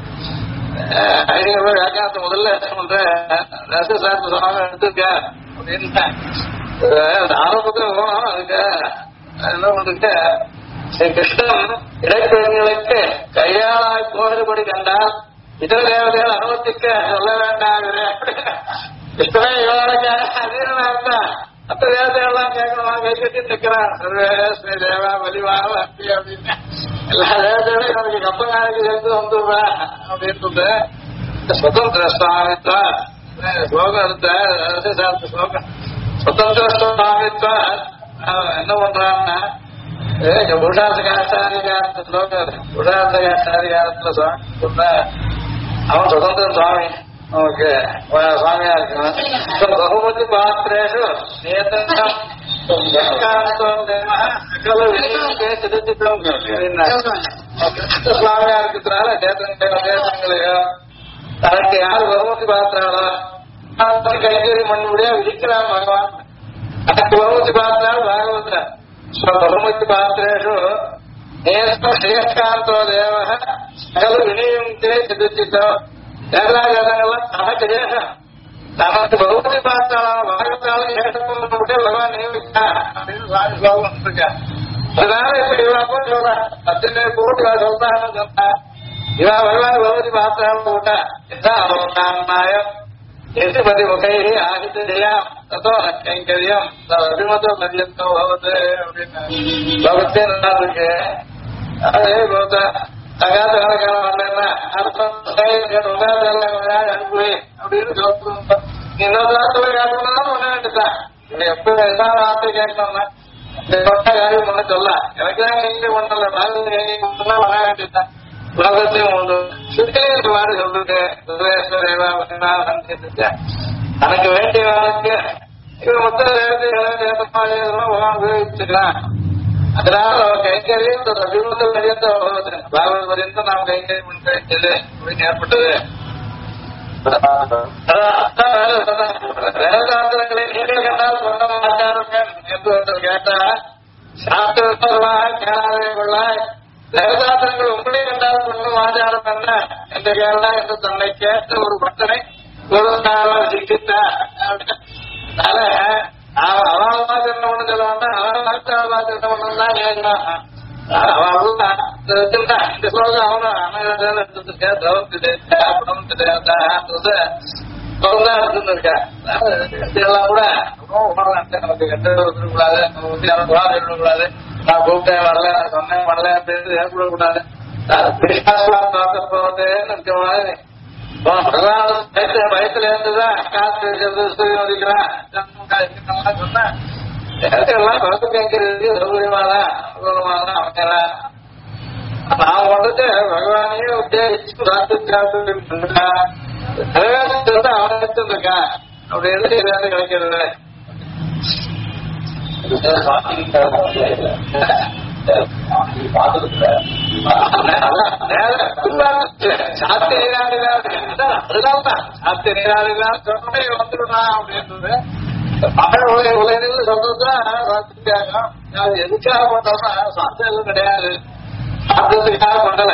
ஐடியா வியாக்கியானத்தை முதல்ல என்ன பண்ற ரசசாஸ்திர சொன்னாலும் எடுத்துருக்க அப்படின்னு ஆரம்பத்துல போனோம். அதுக்கு என்ன பண்றதுக்கு கிருஷ்ணன் இடைப்பெண்களுக்கு கையாளாய் போகிறபடி கண்டால் இதர தேவதைகள் அனுமதிக்க சொல்ல வேண்டாம். கிருஷ்ணனே இவளுக்காக அதீனமா மற்ற தேவதைகள்லாம் கேட்கணுமா கை கட்டி நிற்கிறான். சர்வேஸ்வரி தேவா வலிவாக அப்படி அப்படின்னு எல்லா தேவதைகளும் எனக்கு கப்பங்காய்க்கு சேர்ந்து வந்துடுறா அப்படின்றது சுதந்திர சுவாமித்வா ஸ்லோகம் எடுத்த ரசசாஸ்திர ஸ்லோகம். சுதந்திர சுவாமித்வா என்ன பண்றான்னா புருஷார்த்தகாச்சாரிகாரத்துல ஸ்லோகம். புருஷார்த்தகாச்சாரிகாரத்துல சொல்ற அவன் சுதந்திர சுவாமி நமக்கு சுவாமியா இருக்கணும். பகுமதி பாத்திரேஷு சுவாமியா இருக்கிறதுனால தேசங்களையோ தனக்கு யாரு பகுமதி பாத்திராளோ கைகறி மண்ணுடைய விதிக்கிறான் பகவான். தனக்கு பகுமதி பாத்திரால் பாகவத பகுமதி பாத்திரேஷு ஸ்ரீகாந்தோ தேவ சகல வினியுக்தே சிதிச்சித்தோ தேவராஜங்கள்லாம் தனக்கு தேசம் தனக்கு பகுமதி பார்த்தாலும் பாகவதாலும் ஏகத்துவம் பகவான் நியமித்தா அப்படின்னு ஸ்லோகம் இருக்க. அதனால இப்ப இவா போட்டு சொல்ற 10 போட்டு சொல்றான்னு சொன்னா இவா பகவான் பகுமதி பார்த்தாலும் விட்டா இதுதான் அவனாயம் எதிர்பதி முகை ஆகிட்டு ஜெயம் தத்தோ கைங்கரியம் அபிமதோ மதியத்தோ பகவது அப்படின்னு பகவத்தே நல்லா இருக்கு. அதே போத தகாத காலம் வரலன்னா அர்த்தம் அனுப்பி அப்படின்னு சொல்லுவோம். இன்னொரு வார்த்தை கேட்கணும்னாலும் ஒண்ணு வேண்டியதான். எப்ப எல்லா வார்த்தை கேட்கணும்னா இந்த கொட்ட காரியம் ஒண்ணு சொல்ல எனக்குதான் எங்க ஒண்ணல பண்ணா வர வேண்டியதுதான். உலகத்தையும் ஒன்று சுற்றிலிருந்து வாரு சொல்லுங்க தனக்கு வேண்டியவனுக்கு இது மொத்த உபயோகிச்சுக்கலாம். அதனால கைங்கரியம் அபிமத பரியந்த பாகவத பரியந்தம் நாம் கைங்கரியம் பண்ணிட்டு அப்படின்னு ஏற்பட்டது. வேதாந்திரங்களை நீங்க கண்டால் சொன்ன ஆச்சாரங்கள் என்று ஒருத்தர் கேட்டா சாஸ்திரத்தர்களாக கேளாவே கொள்ளாய் வேதாந்திரங்கள் உங்களை கண்டால் சொன்ன ஆச்சாரம் என்ன என்று கேளா என்று தன்னை கேட்ட ஒரு பக்தனை ஒரு நாள் சிக்கித்தார். அதனால அவன் என்ன ஒண்ணு சொல்லுவான்னா அவன் என்ன ஒண்ணுதான் கேட்கலாம். இந்த ஸ்லோகம் அவனும் அனகதான் எடுத்துருக்கா எடுத்துருக்கா இதெல்லாம் கூட நமக்கு கெட்ட இருக்கக்கூடாது. இருக்கக்கூடாது நான் கூப்பிட்டேன் வரல சொன்னேன் வரல அப்படின்னு ஏற்படக்கூடாது. பயத்துல இருந்துதான் காசு மதிக்கிறான் சொன்ன எல்லாம் பகுத்து கேட்கறது சௌகரியமாதான் அனுகூலமாதான் அமைக்கலாம். நான் வந்துட்டு பகவானையே உத்தேசிச்சு அவனை எடுத்துருக்கான் அப்படி இருந்து ஏதாவது கிடைக்கிறது. சாத்தி நீராடிதான் சாத்தி நீராடிதான் சொன்னே வந்துடுறான் அப்படின்றது மழை உலகில் சொல்றதுதான் தியாகம். அது எதுக்காக பண்றோம்னா சாத்தம் எதுவும் கிடையாது. சாத்தத்துக்காக பண்ணல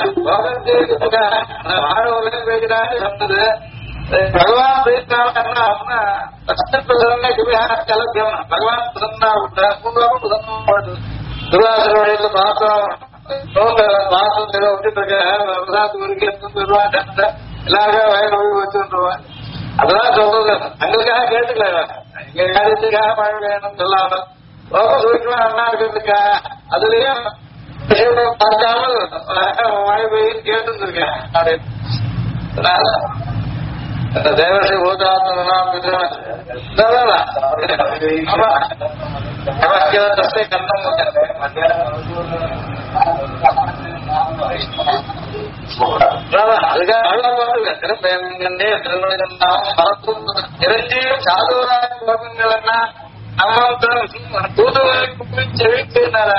வாழ உலகம் பேசுறாங்க சொன்னது பகவான் பேசினாங்கன்னா கலப்பியம் பகவான் பிரசன்னா விட்டா பிரசன்னப்படுது. துர்வாசர வழியில பார்த்தோம் பாசம் விட்டுட்டு இருக்க விவசாயத்துக்கு எல்லாருக்கும் வயல் ஒழுங்கு வச்சுருவான். அதெல்லாம் சொல்றது எங்களுக்காக கேட்டுக்கல எங்க காரியத்துக்காக மழை வேணும்னு சொல்லாம சூழ்நிலை அண்ணா இருக்கிறதுக்கா அதுலயும் பார்க்காமல் மழை பெய்யும் கேட்டுருக்கேன் அப்படின்னு தேவஸ்ரீ பூதாத்மனாம் கண்ணம் இறைச்சியும் சாதுவராய கோபங்கள்னா தூதுவரை செவிக்கிறார்.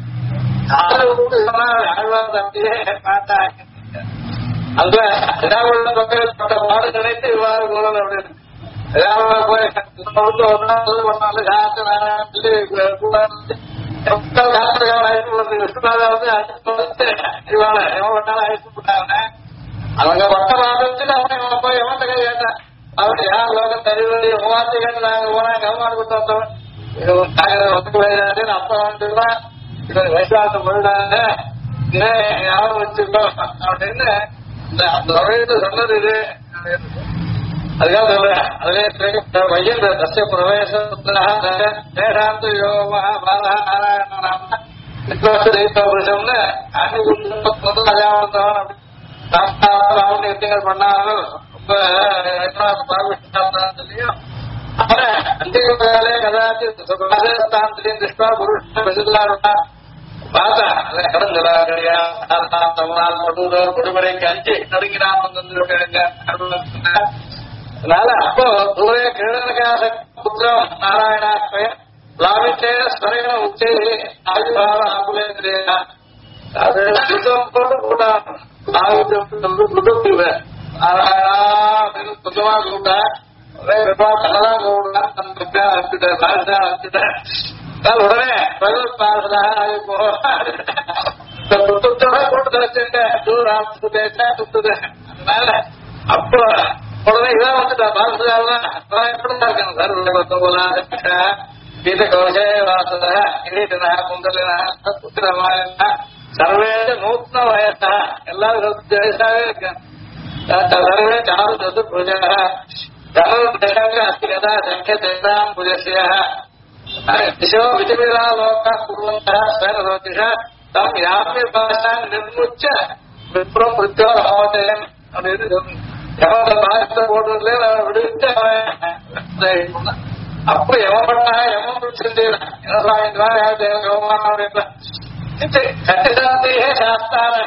ஆழ்வார் அப்படியே பார்த்தாங்க அந்த பட்ட பாடு நினைத்து இவ்வாறு கூறல் அப்படின்னு போய் ஒரு நாள் பண்ணாலும் சாத்து வேணாம் சொல்லி விஷ்ணுநாதாவது அழைச்சு இவாள எவன் பண்ணாலும் அழைச்சு போட்டாங்க. அவங்க பக்கம் ஆரம்பிச்சுட்டு அவன் போய் எவன் கை கேட்டான். அவன் யார் லோகம் தெரிவதி வார்த்தைகள் நாங்க போனா கவனம் கொடுத்தவன் அப்பா வந்துருவான். இவன் வைசாசம் போயிடாங்க யாரும் வச்சிருக்கோம் அப்படின்னு அந்த வகையில சொன்னது இது. அதுக்காக சொல்றேன். அதுல பையன் தசிய பிரவேசாந்து யோகா பாலா நாராயண புருஷம்னு அஜாவந்தவன் பண்ணாலும் ரொம்ப சொல்லியும் கதாச்சிஸ்தானத்திலையும் திருஷ்டா புருஷா பார்த்தா கடந்தலாகடியா கொடுமுறைக்கு அஞ்சு நடுங்கிறான் அதனால அப்போ தூர கிழக்காக புத்திரம் நாராயணாஸ்வய லாபிச்சே ஸ்வரேன உச்சை ஆயுபாவ ஆகுலேந்திரியா அது புத்தம் போட்டு கூட்டான் நாராயணா அப்படின்னு புத்தமா கூட்டா கனடா கூடா அனுப்பிட்டேன் உடனே புத்தத்தோட போட்டு தலைச்சுட்டேன் துத்துது. அதனால அப்போ உடனே இதான் வந்துட்டா பாரதிதான் இருக்கணும் சார் கீத கோஷே வாசத கிரீட்டனா குந்தலினா புத்திரமாயனா சர்வே நூத்தன வயசா எல்லாரும் வயசாவே இருக்கேன். சர்வே சாரு சதுர்புஜா அஸ்தி கதா சங்கிய தேதாம் புஜஸ்ய திசோ விஜிபிரா லோகா குர்வந்தः ஸ்வரரோதிஷா தம் யாமே பாஷான் நிர்முச்ச விப்ரம் பிருத்யோ ஹோதயம் அப்படின்னு பாஷத்தை போடுறதுல விடுவிச்சு அவன் அப்ப எவன் பண்ணா எவன் கட்டிதாந்தே சாஸ்தான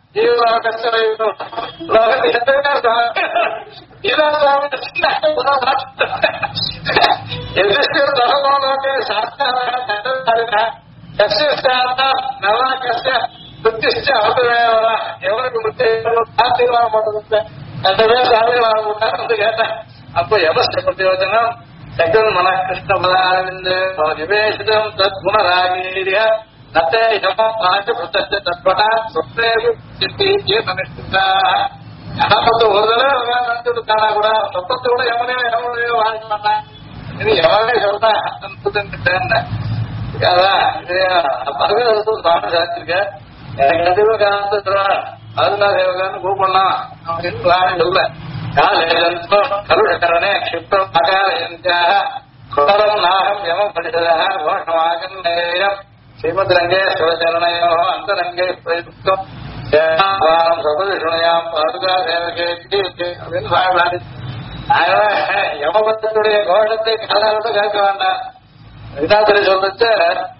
எவனுக்கு முத்தே கேட்டேன். அப்ப எவஸ்த பிரதியோஜனம் ஜகன் மன கிருஷ்ண மதாரவிந்தம் தத் குணராகீரிய நத்தே யமம் ஆச்சு பிரத்யட்ச தத்வதா சொத்தேவு சித்தியே ஒரு தடவை நினைச்சிருக்கானா கூட சொப்பத்தை கூட எவனையோ வாங்க மாட்டான். இது எவனே சொல்றேன் சுவாமி சாதிச்சிருக்க எனக்கு எதிர்வ காலத்துறான் அதுனா தேவகான்னு கூப்பிடலாம் அப்படின்னு சொல்ல கருஷகரணே க்ஷிப்ரம் அகாரம் நாகம் யமம் படித்ததாக கோஷமாகம் நேயம் ஸ்ரீமத்ரங்கே சிவச்சரணயோ அந்தரங்கே பிரயுக்தம் சபதிஷுணையாம் பாதுகா தேவகே அப்படின்னு சாயி யமபத்தத்துடைய கோஷத்தை காலத்தை கேட்க வேண்டாம். விதாத்திரி சொல்லிச்சு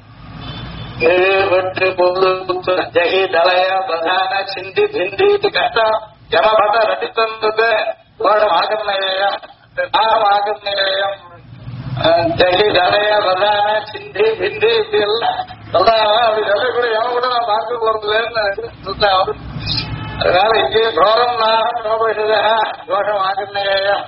வெற்றி பொது ஜகி தலய பிரதான சிந்தி பிந்தி கஷ்டம் யமபத ரட்டித்தந்தது கோஷம் ஆகர்ணயம் நாகம் ஆகர்ணயம் ஜகி தலய பிரதான சிந்தி பிந்தி இப்படி எல்லாம் சொல்றாங்க. அப்படி சொல்லக்கூடிய யம கூட நான் பார்க்க போறதுலன்னு சொல்றேன். அதனால இங்கே கோரம் நாகம் நோபேஷத கோஷம் ஆகர்ணயம்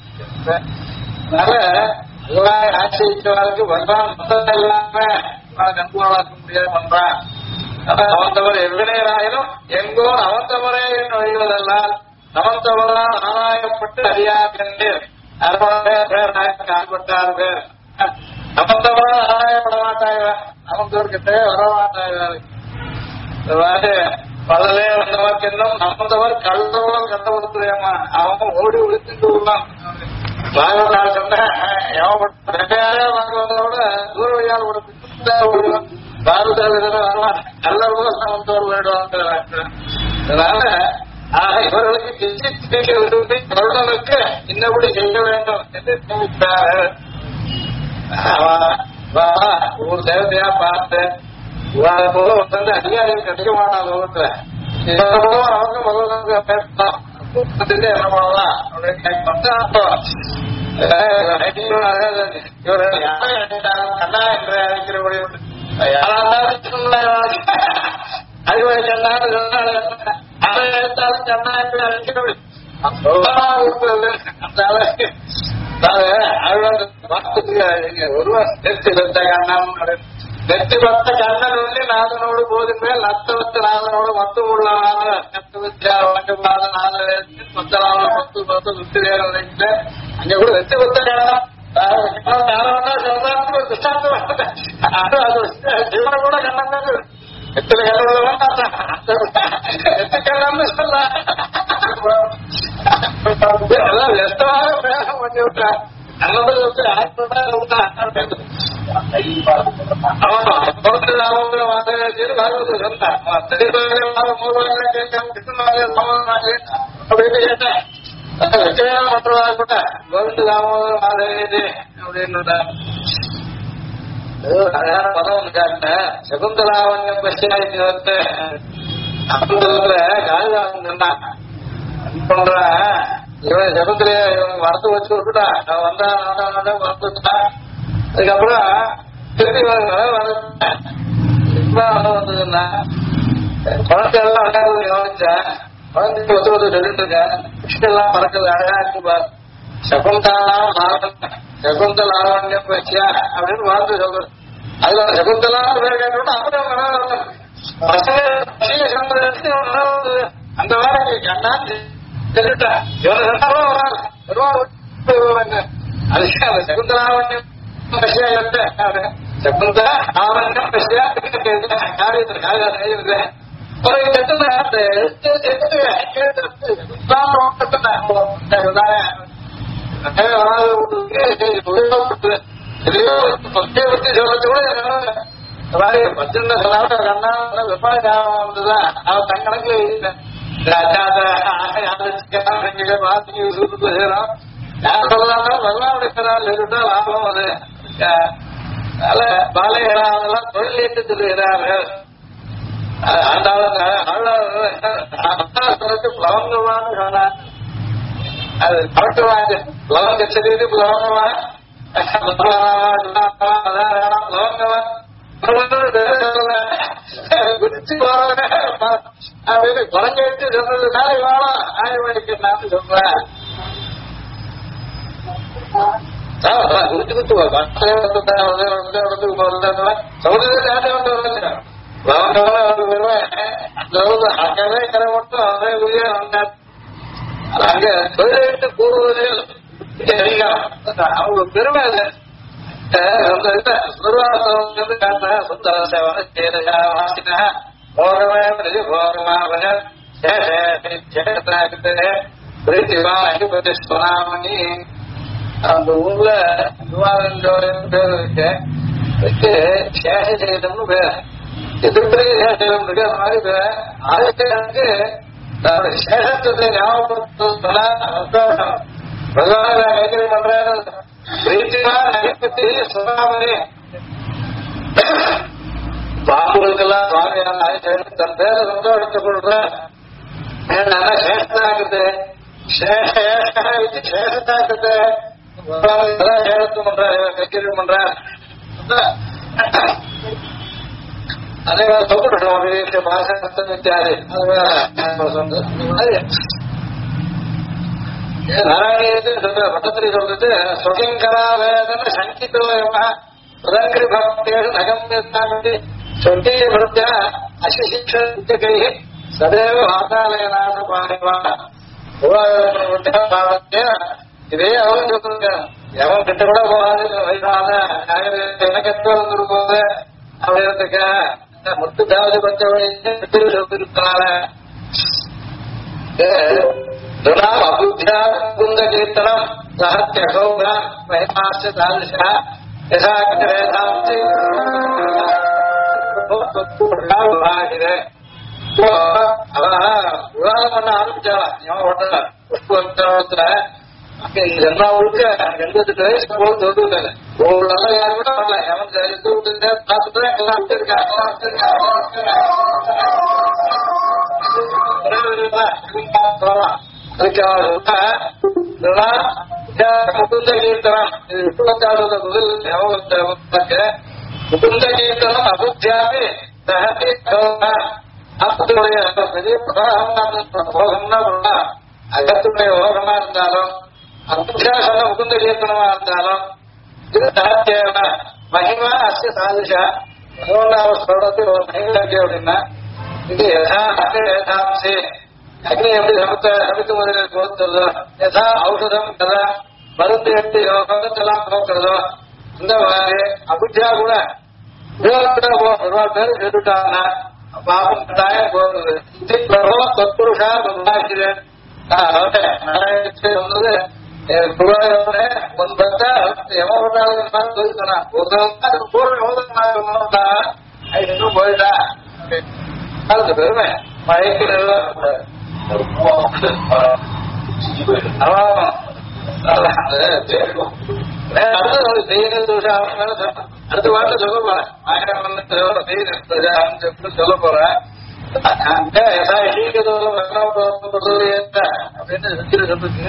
அதனால ஆட்சிக்கு பண்றான் இல்லாம கண்கூடாக்க முடியாது பண்றான். அவந்தவர் எவ்வினையராயினும் எங்கோ அவந்தவரே என் வழிவதெல்லாம் அவந்தவரா ஆராயப்பட்டு அறியாதீர் 60 பேர் ஆட்பட்டார் பேர் அவந்தவரா ஆராயப்பட மாட்டாங்க. அவந்தவர்கிட்ட வரமாட்டாங்க. பதலே வந்தவருக்கு இன்னும் நம்மந்தவர் கள்ளவர்கள் கண்டவருமா அவன் ஓடி ஒழித்துட்டு உள்ளான். பாகவதால் சொன்ன வாங்குவதோட தூர வழியால் ஒரு பாரதால் வருவான் நல்லவர்கள் நம்மந்தவர் விடுவாங்க. அதனால இவர்களுக்கு விரும்பி கருணனுக்கு இன்னபடி செய்ய வேண்டும் என்று தெரிவித்தார். ஒரு தேவதையா பார்த்து போல வந்து அதிகாரிகள் கிடைக்க மாட்டான் லோகத்துல அவங்க முதல்ல பேசலாம் என்ன பண்ணலாம் இவர் கண்ணா என்று அழைக்கிறபடி அறிவுரை சொன்னாலும் கண்ணா என்று அழைக்கிறபடி அந்த அளவுக்கு ஒருவர் நெத்தி பெத்த கண்ணன் நெத்தி பெத்த கண்ணன் நாதனோடு போதின் மேல் நத்தவத்து நாதனோடு மத்து உள்ளவான நத்து வித்தியா வழக்கமான நாதன் மத்தனாவோட மத்து பத்து சுத்தி வேறு அங்க கூட நெத்தி பெத்த கண்ணன் ஜீவன கூட கண்ணன் தான் எத்தனை கண்ணன் எத்தனை கண்ணு சொல்ல எத்தமாக பிரயாசம் பண்ணி விட்டா மற்றதாக கோவிந்த தாமோதர மாதேவி அப்படின்னு அழகான பதம் ஒன்று காட்டினேன். சகுந்தலாவண்யம் பசியாயிட்டு வந்து காளிதாசன் சொன்னான் பண்ற இவன் சகுந்தலைய இவன் வளர்த்து வச்சு விட்டுட்டா அவன் வந்தா வளர்த்து வச்சுட்டான். அதுக்கப்புறம் திருப்பி வந்ததுன்னா குழந்தை எல்லாம் விளையாடுறது கவனிச்சேன். குழந்தைக்கு ஒத்து ஒத்து சொல்லிட்டு இருக்கேன். கிருஷ்ணெல்லாம் பறக்குது அழகா இருக்கு சகுந்தலாவண்யம் பசியா அப்படின்னு வாழ்ந்து சொல்றது. அதுல சகுந்தலா பேர் கேட்டோம்னா அந்த வேலை கண்ணான்னு சொல்லிட்டா அது சகுந்தலாவண்யம் பசியா சகுந்தலா ஆவண்யம் பசியா காரியத்தில் அவன் தங்கணக்குல லாபம் அது பாலையெல்லாம் தொழில் ஏற்று சொல்லுகிறார்கள். பிளவங்கவான்னு சொன்னார். அது பழக்கவாங்க பிளவங்க சரீரம் பிளவங்கவா குடிச்சு அப்படின்னு குழந்தைட்டு சொன்னதுனால வேணும் ஆய்வடிக்கிறான்னு சொல்றேன். குடிச்சு குத்து அங்கவே கரை மட்டும் அதே உரிய வந்தார். அங்க தொழிலிட்டு கூறுவதில் அவங்க பெருமை அந்த ஊர்ல பேர் வச்சு சேஷம் பேர் திருப்பதி சேஷம் இருக்கு. அந்த மாதிரி ஆதித்யனுக்கு சேஷத்தை ஞாபகப்படுத்த பகவான் கைகறி பண்றாரு. பாம்புகளுக்கெல்லாம் சுவாமியான தன் பேரை சந்தோஷத்துக் கொள்ற சேஷனாக்குது சேஷனாக்குது சேஷத்து பண்றாரு கைகறி பண்றார். அதே மாதிரி பாசம் இத்தியாதி நாராயண சொல்ற பட்டத்திரி சொல்றது சுகிங்கரா வேதன சங்கிதோயமா பிரதங்கரி பக்தேஷு நகம்பி சொட்டிய விருத்தியா அசிசிக்ஷை சதேவ வாசாலயநாத பாணிவா இதே அவன் சொல்லுங்க. எவன் கிட்ட கூட போகாது வயதான எனக்கு எத்த வந்துரு போது அப்படின்றதுக்க முத்துக்காவது கொஞ்சம் சொல்லிருக்கனால அபுத்தியா குந்த கீர்த்தனம் சஹத்யசௌகா மகிமாஸ்ய தாதிஷா யசாக்கிரேதாந்தி விவாதம் பண்ண ஆரம்பிச்சாலாம். எவன் ஒண்ணு புஷ்பத்துல எல்லா ஊருக்கு 88 வயசு போல சொல்லிருக்காங்க. ஊர்ல யாரு கூட வரல. எவன் பார்த்துட்டு எல்லாம் முகுந்த கீர்த்தனம் இது விஷ்ணுவத்தாரோட முதல் முகுந்த கீர்த்தனம் அபுத்தியாவே பெரிய போகம்னா சொல்லலாம். அகத்துடைய ஓகமா இருந்தாலும் அத்தியாசன முகுந்த கீர்த்தனமா இருந்தாலும் இது தாத்தியான மகிமா அஸ்ய சாதிஷா 11வது ஸ்லோகத்தில் ஒரு மகிமை இருக்கு அப்படின்னா இது யதா யதாம்சே அக்னி எப்படி சமைத்து முதலில் கொடுத்துள்ளதோ யதா ஔஷதம் கதா மருந்து எப்படி யோகத்தெல்லாம் போக்குறதோ இந்த மாதிரி அபுத்தியா கூட ஒரு பேரு சொல்லிட்டாங்கன்னா பாபம் கட்டாயம் போகுது தத்புருஷா பந்தாக்கிறேன் சொன்னது போயிட்டா அது பெருமை மழைக்கு அடுத்த வார்த்தை சொல்ல போறேன் சொல்ல போறேன் அப்படின்னு சொல்லிருக்கு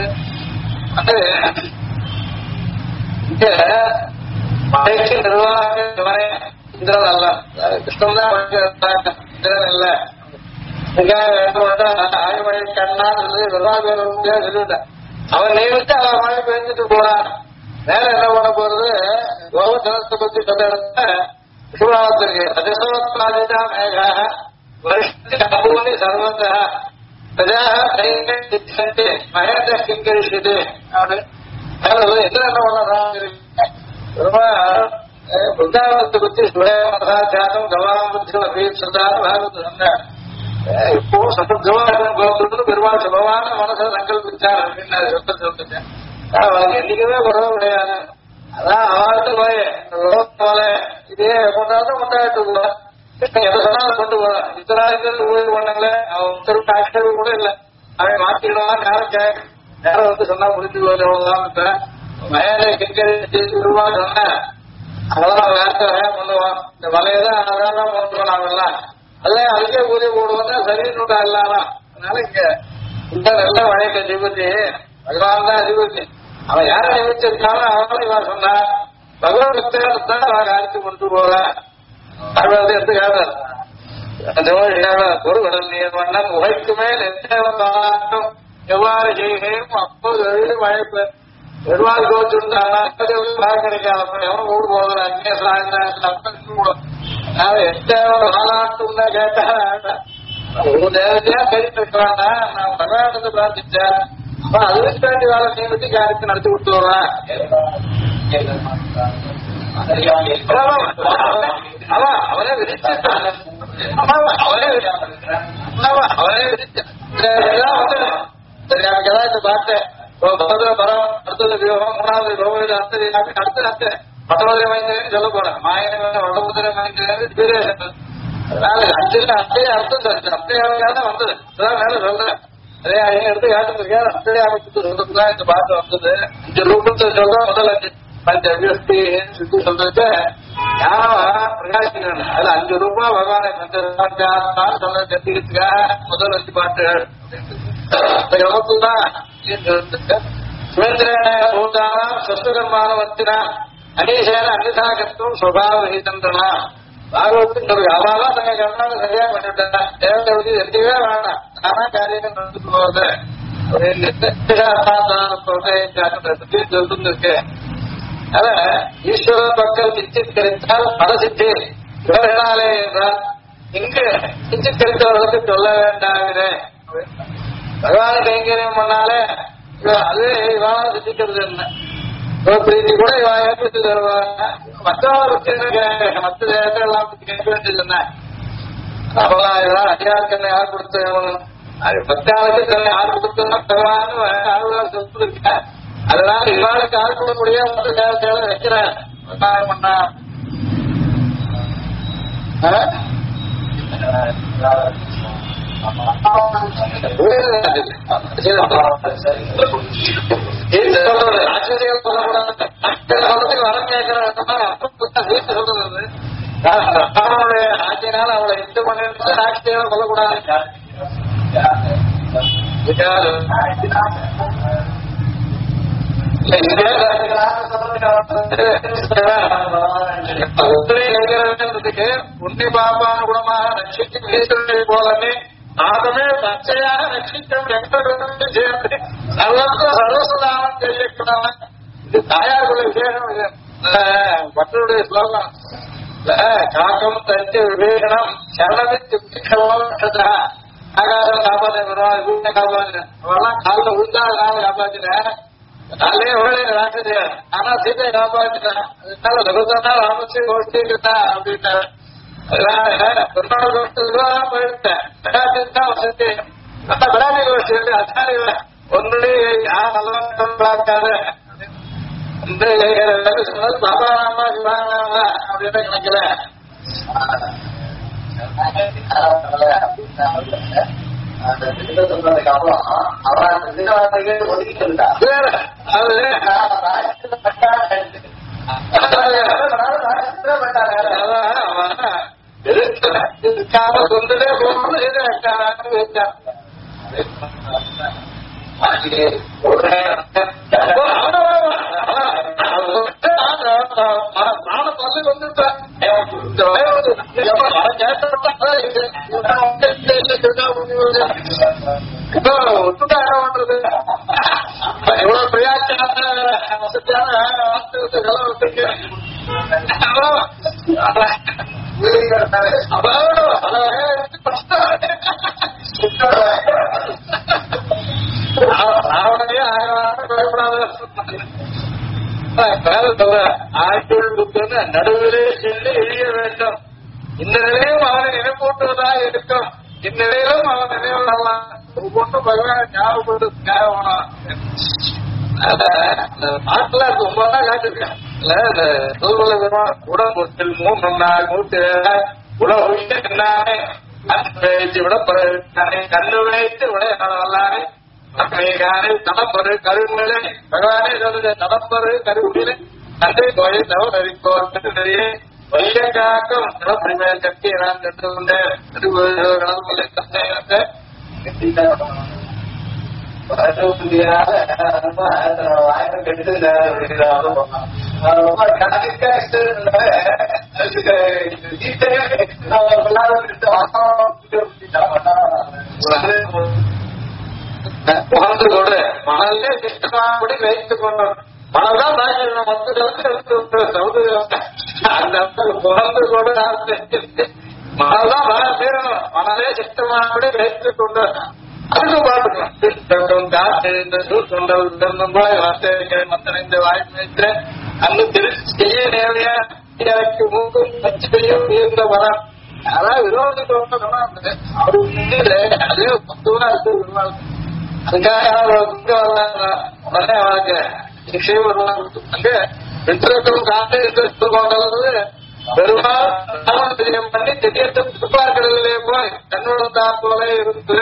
இங்க மழைக்கு நிர்வாகம் இந்திரன் அல்ல கிருஷ்ணன் தான் இந்திரன் இல்ல ஆய்மழை கண்ணா நிர்வாகம் சொல்லிவிட்டேன் அவன் நியமித்து அவன் மழை பெஞ்சிட்டு போறான் வேற என்ன பண்ண போறது கோபத்தை பத்தி சொல்ல இடத்துல சிவராத்திரிக்கு அதிசோத்ராஜிதா மேகா வருஷூனி சர்வத பிரஜா மகேந்திர கிங்கரிஷது என்ன பண்ணலாம் பிருந்தாவனத்தை பத்தி சுயமதாச்சாரம் கவாம் புத்தி அபீப்சதான்னு பாகவத்து சொன்னார். இப்போ சத்துவம் கோபுரத்துல பெருமாள் சுபமான மனசை சங்கல்பிச்சார் அப்படின்னு சொல்லிட்டேன். என்னைக்குமே குறவு கிடையாது. அதான் அவர்கிட்ட போய் இதே கொண்டாட்டம் கொண்டாடிட்டு போல எதை சொன்னாலும் கொண்டு போறான். இத்தனாயிரத்தில் ஊழல் பண்ணங்களே அவன் உத்தரவு ஆட்சியவு கூட இல்லை. அவன் மாத்திடுவான் நேரம் வந்து சொன்னா முடிஞ்சு போயிடுவான். மயான கிங்கரி சொன்ன அதெல்லாம் வேற பண்ணுவான். இந்த மலையதான் அதான் பண்ணுவோம் நாங்கெல்லாம் அதெல்லாம் அதுக்கே கூலி போடுவோம்னா சரின்னு இல்லாம. அதனால இங்க இந்த நல்ல வழக்க அதிபதி பகவான் தான் அதிபதி. அவன் யாரை நியமிச்சிருக்காலும் அவனும் இவன் சொன்னா பகவத்தான் அவன் அடித்து கொண்டு போறான். எடுத்துக்காக ஒரு கடல் நீர் வண்ணம் உழைக்குமே நெஞ்சம் எவ்வாறு செய்கையும் அப்போது எழுதி மழைப்பு பெருமாள் கோச்சுருந்தாங்க கிடைக்காத எவனும் கூடு போகிற அங்கே நாளாட்டுன்னா கேட்டா ஒரு நேரத்தையா கழித்து வைக்கிறான்னா நான் பகவானத்தை பிரார்த்திச்சேன். அப்ப அதுக்கு வேண்டிய வேலை நியமித்து காரியத்தை நடத்தி கொடுத்து வர்றேன். அவனே விதிச்சான் அவனே விதிச்சான். பார்த்தேன் பரம் அடுத்தது வியோகம் மூணாவது ரோகித அடுத்த பத்தொன்பது மைந்தேன்னு சொல்ல போறேன். மாயன வடமுதிரை மைந்தேன் அதனால அஞ்சு அத்தையே அர்த்தம் தருச்சு. அத்தையாக வந்தது அதான் மேல சொல்றேன். அதே எடுத்து காட்டுருக்கேன். அத்தையே அமைச்சு சொல்றதுதான் இந்த பாட்டு வந்தது. 5 ரூபத்தை சொல்ற முதல் 5 பஞ்ச அபிவஸ்தி சுத்தி சொல்றது ஞானம் பிரகாசிக்கணும். அதுல 5 ரூபாய் பகவானை பஞ்ச சொல்ல தெரிஞ்சுக்கிறதுக்காக முதல் 5 பாட்டுகள் தான் சுவேந்திரேன பூதானாம் சஸ்வகர்மானவர்த்தினா அநீசேன அன்னிதாகத்துவம் சுபாவஹிதன்றனா பாகவத்துக்கு ஒரு அவாவா தங்க கர்மாவை சரியா பண்ணிவிட்டேன். தேவதேவதி எதுவே வேணாம் ஆனா காரியங்கள் நடந்துட்டு போகுது அப்படின்னு சொல்லிட்டு இருக்கு. அத ஈஸ்வர பக்கம் சித்திக்கரித்தால் பரசித்தி இவர்களாலே என்றால் இங்கு சித்திக்கரித்தவர்களுக்கு சொல்ல வேண்டாகிறே. பகவான கைங்கரியம் பண்ணாலே அது இவான சித்திக்கிறது என்ன பிரீத்தி கூட இவா ஏற்படுத்தி தருவாங்க. மற்றவர்களுக்கு மற்ற தேவத்தை எல்லாம் கேட்க வேண்டியது என்ன? அப்பெல்லாம் இதெல்லாம் அதிகாரக்கண்ணை யார் கொடுத்து பத்தாளுக்கு தன்னை யார் கொடுத்தோம்னா பகவான் ஆளுநர் சொல்லிருக்க. அதனால இவாளுக்கு யார் கொடுக்க முடியாது மற்ற தேவத்தையோட வைக்கிறேன் பண்ணா வரம் கேட்கிறேன் சொல்றது ஆட்சியினால அவளை இந்து பண்ணிட்டு ஆட்சியால சொல்லக்கூடாது. உன்னி பாபான குணமாக ரட்சிக்கும் ஈஸ்வரனை போலவே ஆகவே பச்சையாக ரட்சிக்கும் எங்களுக்கு சேர்ந்து சர்வத்திர சர்வசுதானம் செய்யக்கூடாது. இது தாயாருடைய விசேஷம். பட்டருடைய ஸ்லோகம் காக்கம் தஞ்ச விவேகனம் சரணமித்து ஆகாரம் காப்பாற்ற வீட்டை காப்பாற்ற அவெல்லாம் காலில் விழுந்தா நான் காப்பாற்றினேன். காலையே உடனே ராட்சதே ஆனா சீதையை காப்பாற்றினேன். அதனால ரகுதானா ராமசி கோஷ்டிக்கிட்டா அப்படின்னா பெருமாள் கோஷ்டிதான் போயிருந்தேன். தான் வசதி அந்த விடாதி கோஷ்டி அச்சாரி ஒன்னுடைய யார் நல்லா பார்க்காது பாபா ராமா சிவாங்க அப்படின்னு நினைக்கல. சொன்னதுக்கு அப்புறம் அவர் அந்த சின்னவார்த்தைகள் ஒதுக்கிட்டு இருந்தார். சொந்ததே போகணும் நானும் பள்ளி வந்துட்டேன். ஒத்துட்டா என்ன பண்றது? எவ்வளவு பிரியாட்சியான வசதியான ராவணையே ஆயிரம் பயப்படாத நடுவிலே சென்று எழிய வேண்டும். இந்த நிலையும் அவனை நினைப்பூட்டுவதாக இருக்கும். இந்நிலையிலும் அவன் நினைவுலாம் ஒவ்வொன்றும் பகவான ஞாபகப்பட்டு ஞாபகம் நாட்டுல ரொம்ப நாள் காட்டிருக்கேன். உடம்பு மூணு நாள் மூட்டு உலக என்னானே வைத்து விடப்படானே கண்ணு வைத்து விளையாடலானே கானை தடப்பரு கருவிலே பகவானே சொல்லுது தடப்பரு கருவிலே தந்தை கோயில் தவறு அறிக்கோ நிறைய வையங்காக்கம் நிலப்பரிமை கட்டி நான் கண்டு கொண்டேன். புகழ்ந்து கொண்டு மணலே சிஷ்டமாபடி வைத்துக் கொண்டோம். மனதான் அந்த புகழ்ந்து கொண்டு மனதான் மணலே சிஷ்டமாபடி வைத்துக் கொண்டு அதுக்கு பாட்டுக்கலாம். காற்று இந்த சூழ்நிலை மத்தனைந்த வாய்ப்பு அங்கு திருச்சி செய்ய நேரையா எனக்கு மூக்கும் பச்சையும் உயர்ந்த வரம் யாராவது விரோதத்துக்கு அவரு அதே பத்துவா இருக்கு. அதுக்காக உடனே அவனுக்கு நிச்சயம் அங்க வித்திரக்கும் காற்று கொண்டது பெருமாள் ராமத்திரியம் பண்ணி திடீர்த்து துப்பாக்கிடலே போய் தன்னோட தாப்போலே இருந்து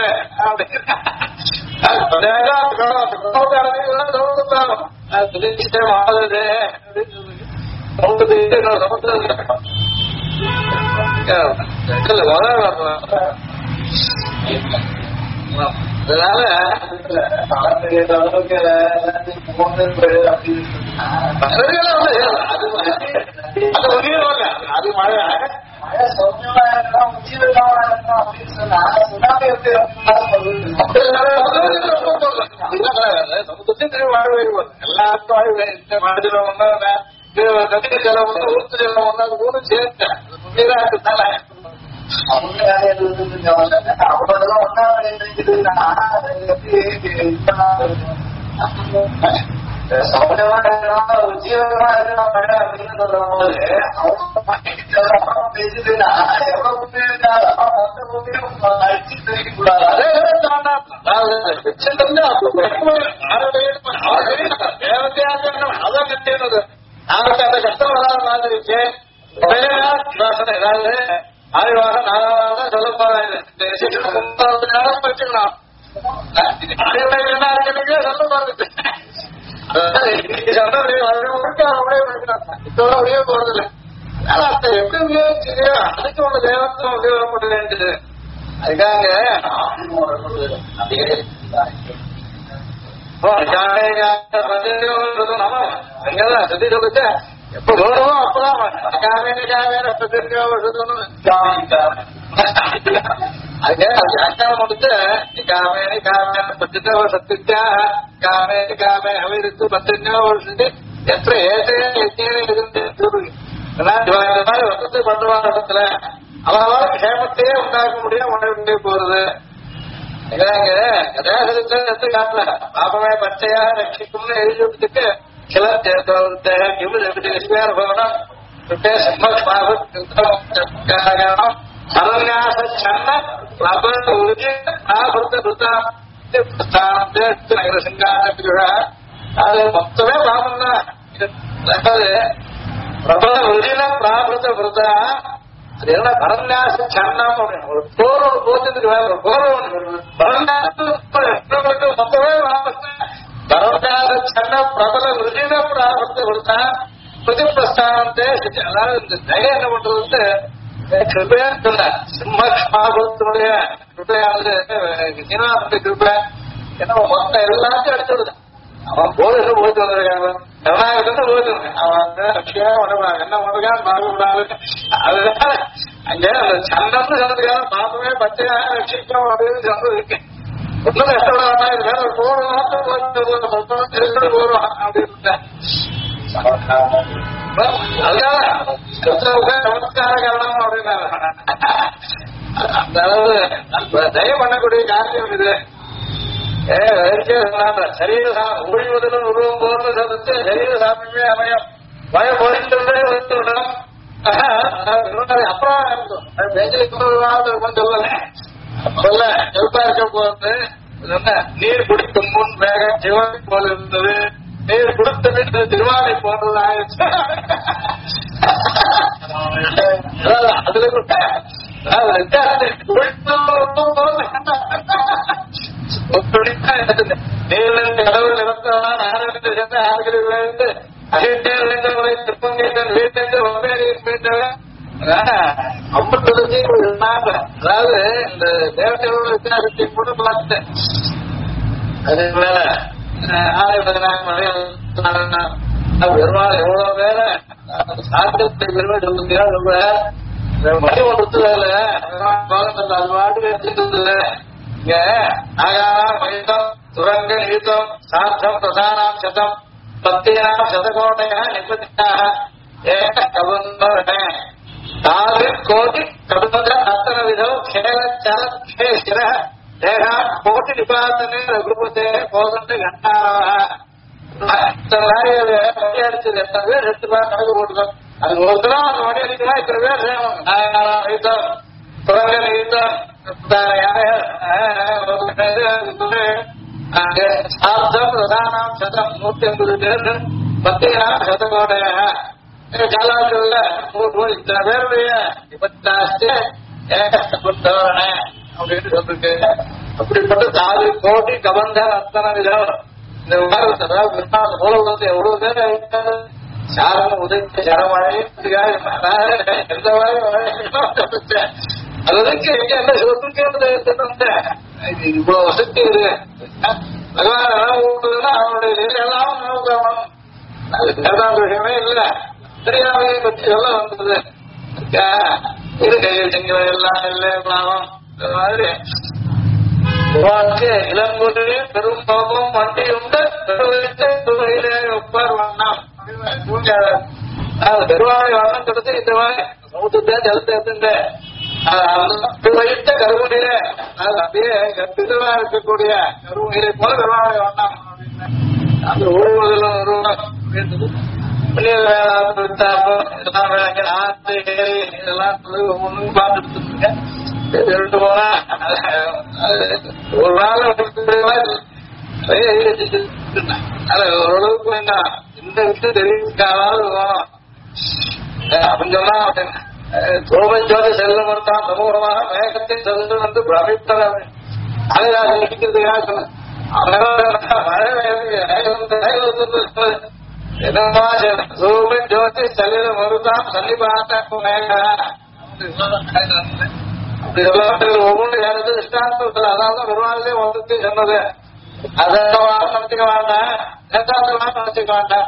அதனால அது மழை சமுத்திரத்திலே வாழ் எல்லாருக்கும் வாழ்வு இந்த மனதில் ஒன்னா நதி ஜலம் ஒண்ணு ஊத்து ஜலம் ஒண்ணு அது மூணு சேர்த்தேன் நீராட்டுனால அவங்களெல்லாம் ஒன்னா ஜீவனமா இருக்கணும் அப்படின்னு சொல்லும் போது அதான் கட்டினது நாளைக்கு அந்த கஷ்டம் வராத மாதிரி ஏதாவது ஆய்வாக நாளாக சொல்லப்படாது வச்சுக்கலாம். சொல்ல பாருங்க அப்படியே போறதில்லை. எப்படி உபயோகிச்சிருக்கோ அதுக்கு உங்க தேவத்துவம் உபயோகப்பட வேண்டியது. அதுக்காக அங்கதான் சதி சொல்லிட்டு எப்ப வேணுமோ அப்பதான் அதுக்கு அது வியாக்கியானம் முடிச்சு காமே காமே பத்தின சத்தியா காமே காமே அவிருக்கு பத்தினா வருஷத்து எத்தனை ஏற்றே இந்த மாதிரி வசதி பண்றவாங்க இடத்துல அவனால கேமத்தையே உண்டாக்க முடியும் உடனே போறது கதாசரித்திரத்தை காட்டல பாபமே பச்சையாக ரட்சிக்கும்னு எழுதி விட்டுட்டு கிளர் போகணும் அரண்யாச சன்ன அது மொத்தமே பாபம் தான். பிரபல உருஜின பிராபிருத்த விரதா அது என்ன பரன்யாச சன்னம் அப்படின்னு ஒரு போர் ஒரு போச்சதுக்கு வேற ஒரு போர் மொத்தமே பரன்யாச சன்ன பிரபல உருஜின பிராபிருத்த விரதா பிரதி பிரஸ்தானத்தை அதாவது இந்த தயம் என்ன பண்றது கிருபையான்னு சொன்ன சிம்மனுடைய கிருபையானது சீனாவுடைய கிருபை ஏன்னா மொத்தம் எல்லாத்தையும் அடிச்சு விடுது. அவன் போலீஸ் போயிட்டு வந்திருக்காங்க ஜனநாயகத்தை போயிட்டு அவன் லட்சியா உடம்பாங்க என்ன பண்றான்னு பார்க்க கூடாது. அதுதான் அங்க அந்த சண்டம்னு சொன்னதுக்காக பாப்பமே பச்சையாக ரட்சிக்கிறோம் அப்படின்னு சொன்னது இருக்கு. ஒன்னும் கஷ்டப்பட வேண்டாம் இது வேற ஒரு போடுவோம் போடுவோம் அப்படின்னு நமஸ்கார காரணம் அப்படின்னா அந்த அளவு தயவு பண்ணக்கூடிய காரியம் இது. சரீர ஒழிவதிலும் உருவம் போர்ந்து சதத்து சரீர சாமியமே அமையும் பயம் போயின்றதே விடணும். அப்புறம் சொல்லல சொல்ல எழுப்பா இருக்க போது நீர் குடிக்கும் முன் வேகம் சிவனை போல இருந்தது நீர் குடித்த பின் திருவானை போன்றது ஆயிடுச்சு. அதுல நீரிலிருந்து கடவுள் நிறத்தான் ஆரோக்கியத்தை சேர்ந்த ஆறுகளிலிருந்து அகிட்டேர்களை திருப்பங்கேற்ற வீட்டிலிருந்து வெவ்வேறு மீட்டவர் அதாவது இந்த தேவதையோட வித்தியாசத்தை கூட பார்த்தேன். அது மேல பெருமாள் எவ்வளவு பேர சாத்தியத்தை பெருமை சொல்லுங்க ரொம்ப மணி ஒன்றுல அது பாட்டு எடுத்துட்டு இங்க நாகானாம் வைத்தம் துரங்க ஈத்தம் சார்த்தம் பிரதானாம் சதம் பத்தியாம் சதகோட்டையா நிபதியாக ஏக கபந்தே நாலு கோடி கபந்த அத்தன விதம் கேல சர தேகா கோட்டி நிபாத்தனே ரகுபதே போதந்து கண்டாரவா அடிச்சது எத்தனை பேர் 2 பேர் கணக்கு போட்டுதான் அது ஒரு தடவை அந்த மணி அடிக்கலாம் இத்தனை பேர் நாகானாம் வைத்தம் துரங்க ஈத்தம் சார்த்தம் பிரதானாம் சதம் 150 பேர் பத்தியாம் சதகோடைய காலாட்டுல 3 இத்தனை பேருடைய விபத்தாஸ்து ஏகப்பட்டவரண அப்படின்னு சொல்லிருக்கு. அப்படிப்பட்ட 4 கோடி கபந்த அத்தனை விதம் இந்த விமானத்தை போல வந்து எவ்வளவு பேர் சாரம் உதவி சரமழை எந்த மழை அதுக்கு என்ன சொல்லிருக்கேன் இவ்வளவு வசதி இது பகவான் அவனுடைய எல்லாம் அது வேதாந்த விஷயமே இல்ல தெரியாமையை பற்றி எல்லாம் வந்தது இரு கையில் செங்கல் எல்லாம் இல்லை பாவம் இந்த மாதிரி இளங்கொடியே பெரும் பாவம் வண்டி உண்டு பெருவிலே ஒப்பார் வண்ணம் பெருவாழை வண்ணம் கொடுத்து இந்த மாதிரி சமுத்திரத்தை ஜலத்தை எடுத்துட்டு வைத்த கருவுடைய அப்படியே கற்பிதமா இருக்கக்கூடிய கருவுயிரை போல பெருவாழை வண்ணம் அப்படின்னு அந்த உருவதிலும் உருவம் அப்படின்றது ஆத்து ஏரி இதெல்லாம் ஒண்ணு பார்த்துட்டு இருக்கேன். 2 போனா ஒரு நாள் ஓரளவுக்கு வேண்டாம் இந்த விஷயம் தெரிவிக்காவது அப்படின்னு சொன்னா சோபன் ஜோதி செல்லும் ஒருத்தான் சமூகமாக மேகத்தின் செல்வது வந்து பிரமிப்பத அதை நான் நினைக்கிறதுக்காக சொன்னேன். சோபன் ஜோதி செல்லும் ஒருத்தான் சொல்லி பார்த்தா அப்படி ஒவ்வொன்று யாருக்கு திருஷ்டாந்தத்தில் அதாவது பெருமாளே ஒன்றுக்கு சொன்னது அதை நினைச்சுக்க வேண்டாம் நினைச்சுக்க வேண்டாம்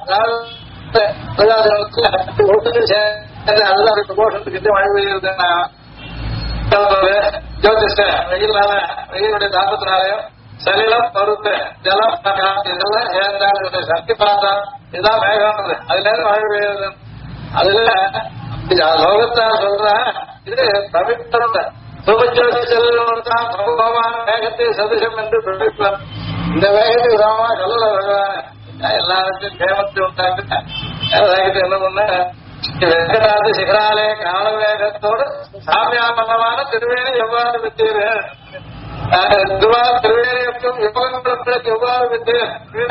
அதாவது அதுதான் கோஷத்துக்கு மழை பெய்யுதுன்னா கிளம்புறது ஜோதிஷ வெயிலான வெயிலுடைய தாக்கத்தினாலையும் சலிலம் பருத்து ஜலம் இதெல்லாம் சேர்ந்தால் சக்தி பார்த்தா இதுதான் மேகம்ன்றது அதுல இருந்து மழை பெய்யுது. அதுல லோகத்தால் சொல்ற இது பவித்திரம் சுபஜோதி செல்வத்தான் பிரபுபமான வேகத்தை சதுசம் என்று பிரமிப்பார். இந்த வேகத்துக்கு சமமா சொல்ல எல்லாருக்கும் கேமத்தை உண்டாக்குங்க. வேகத்தை என்ன பண்ண வெங்கடாது சிகராலய கால வேகத்தோடு சாமியாமனமான திருவேணி எவ்வாறு விட்டீர்கள் திருவேணிக்கும் யுகங்களுக்கு எவ்வாறு விட்டீர்கள்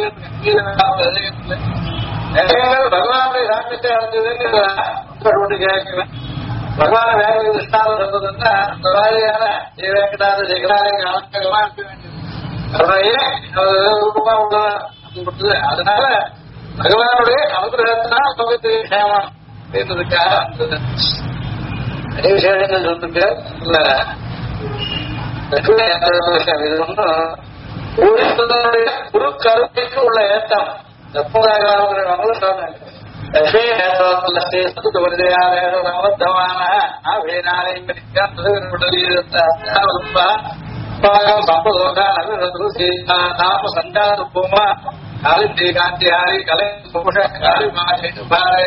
பகவானுடைய சாமியத்தை அடைஞ்சதுன்னு கேட்கிறேன். பகவான வேக கிருஷ்ணாவில் சொல்றதுன்னா அந்த மாதிரியான வெங்கடாது சிகராலய காலங்கமா இருக்க வேண்டியது. அதனால பகவானுடைய அனுகிரகத்தினால் பகுதி விஷயமா அப்படின்றதுக்காக நிறைய விஷயங்கள் சொல்லிட்டு இது ஒன்றும் குரு கருத்தைக்கு உள்ள ஏற்றம் எப்போதாகவும் சொன்னாங்க. சந்தாரூபமா காலிந்தி காந்தி ஹாரி கலை காளி மாறே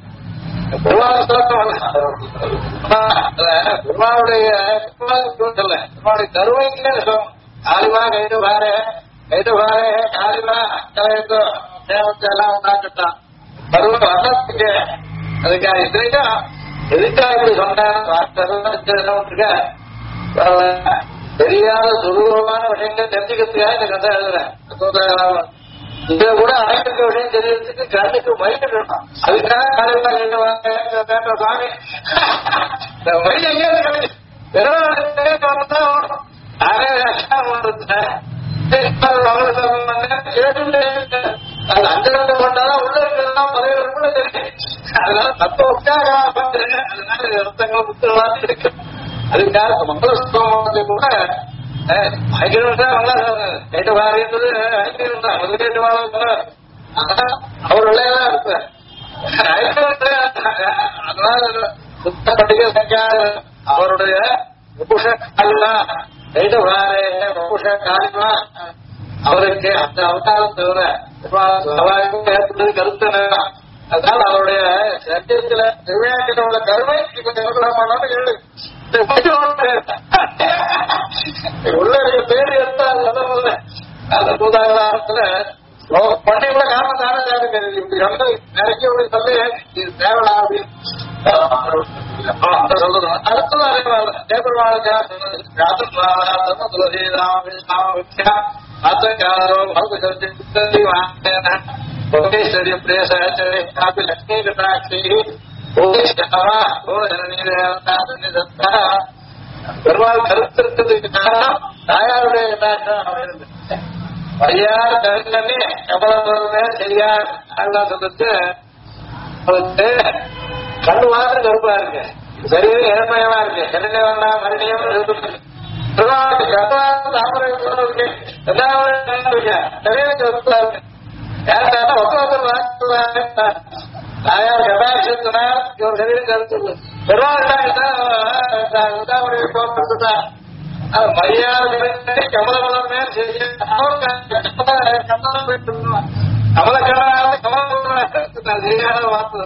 பெருமாளுடைய கருவைக்கு காளிமா கைது பாரு காளிமா கலையோ தேவத்தை எல்லாம் உண்டாக்கிட்டான் பருவ வர்ணத்துக்கு. அதுக்காக இதுக்கும் எதுக்காக இப்படி சொன்னாங்க தெரியாத துருவமான விஷயங்கள் தெரிஞ்சுக்கிறதுக்காக இந்த கதை எழுதுறேன். இதை கூட அனைத்து விஷயம் தெரியறதுக்கு கண்ணுக்கு மயிலிடணும். அதுக்காக காலையில கேட்ட சுவாமி இந்த மயில் எங்கேயாவது கிடையாது பெருமாள் ஓடும் நானே அது அஞ்சு போட்டாலும் உள்ள இருக்கிறதெல்லாம் பதவிகளுக்குள்ள தெரியும். அதனால தப்ப உற்சாக பண்றேன். அதனால ரத்தங்கள் புத்தகலாம் இருக்கு. அதுக்காக மங்கள சுத்தத்தை கூட கேட்டு வாரின்றது கேட்டு வாழ அவர் விளையாதான் இருப்பார். அதனால சுத்த பண்டிகை செஞ்சார். அவருடைய கேட்டு வாரே காலிமா அவருக்கு அந்த அவதாரம் தவிர ஏற்பட்டது கருத்து. அதனால அவருடைய சத்தியத்துல திருவிழாக்கிட்ட உள்ள கருமை கொஞ்சம் உள்ள பேர் எடுத்தா அந்த பூதாகத்துல பண்ணி கூட காரணம் தானே இப்படி வந்து நிறைய சொல்லி இது தேவலா அப்படின்னு சொல்றது. அடுத்தது அதே மாதிரி தேவர்வாழ லட்சுமி கட்டாட்சி பெருமாள் கருத்திருக்கிறதுக்கு காரணம் தாயாருடைய கட்டாட்சம் அப்படின்னு ஐயார் கருங்கண்ணே எவ்வளவு சரியார் அதெல்லாம் சொல்லிட்டு அவருக்கு கண்ணு மாதிரி கருப்பா இருக்கு, சரீரம் இளமயமா இருக்கு, கண்ணிலே வேண்டாம் மறுபடியும் பெருமாளுக்கு கருவாக தாமரை இருக்கு, சரீரம் கருப்பா இருக்கு. யாருக்கான ஒருத்தர் தாயார் கடாட்சத்தினா இவர் சரீரம் கருத்து பெருமாள் போட்டுதான் மரியாதை கமலபலம் கமலக்கடாத கமல சரியான வார்த்தை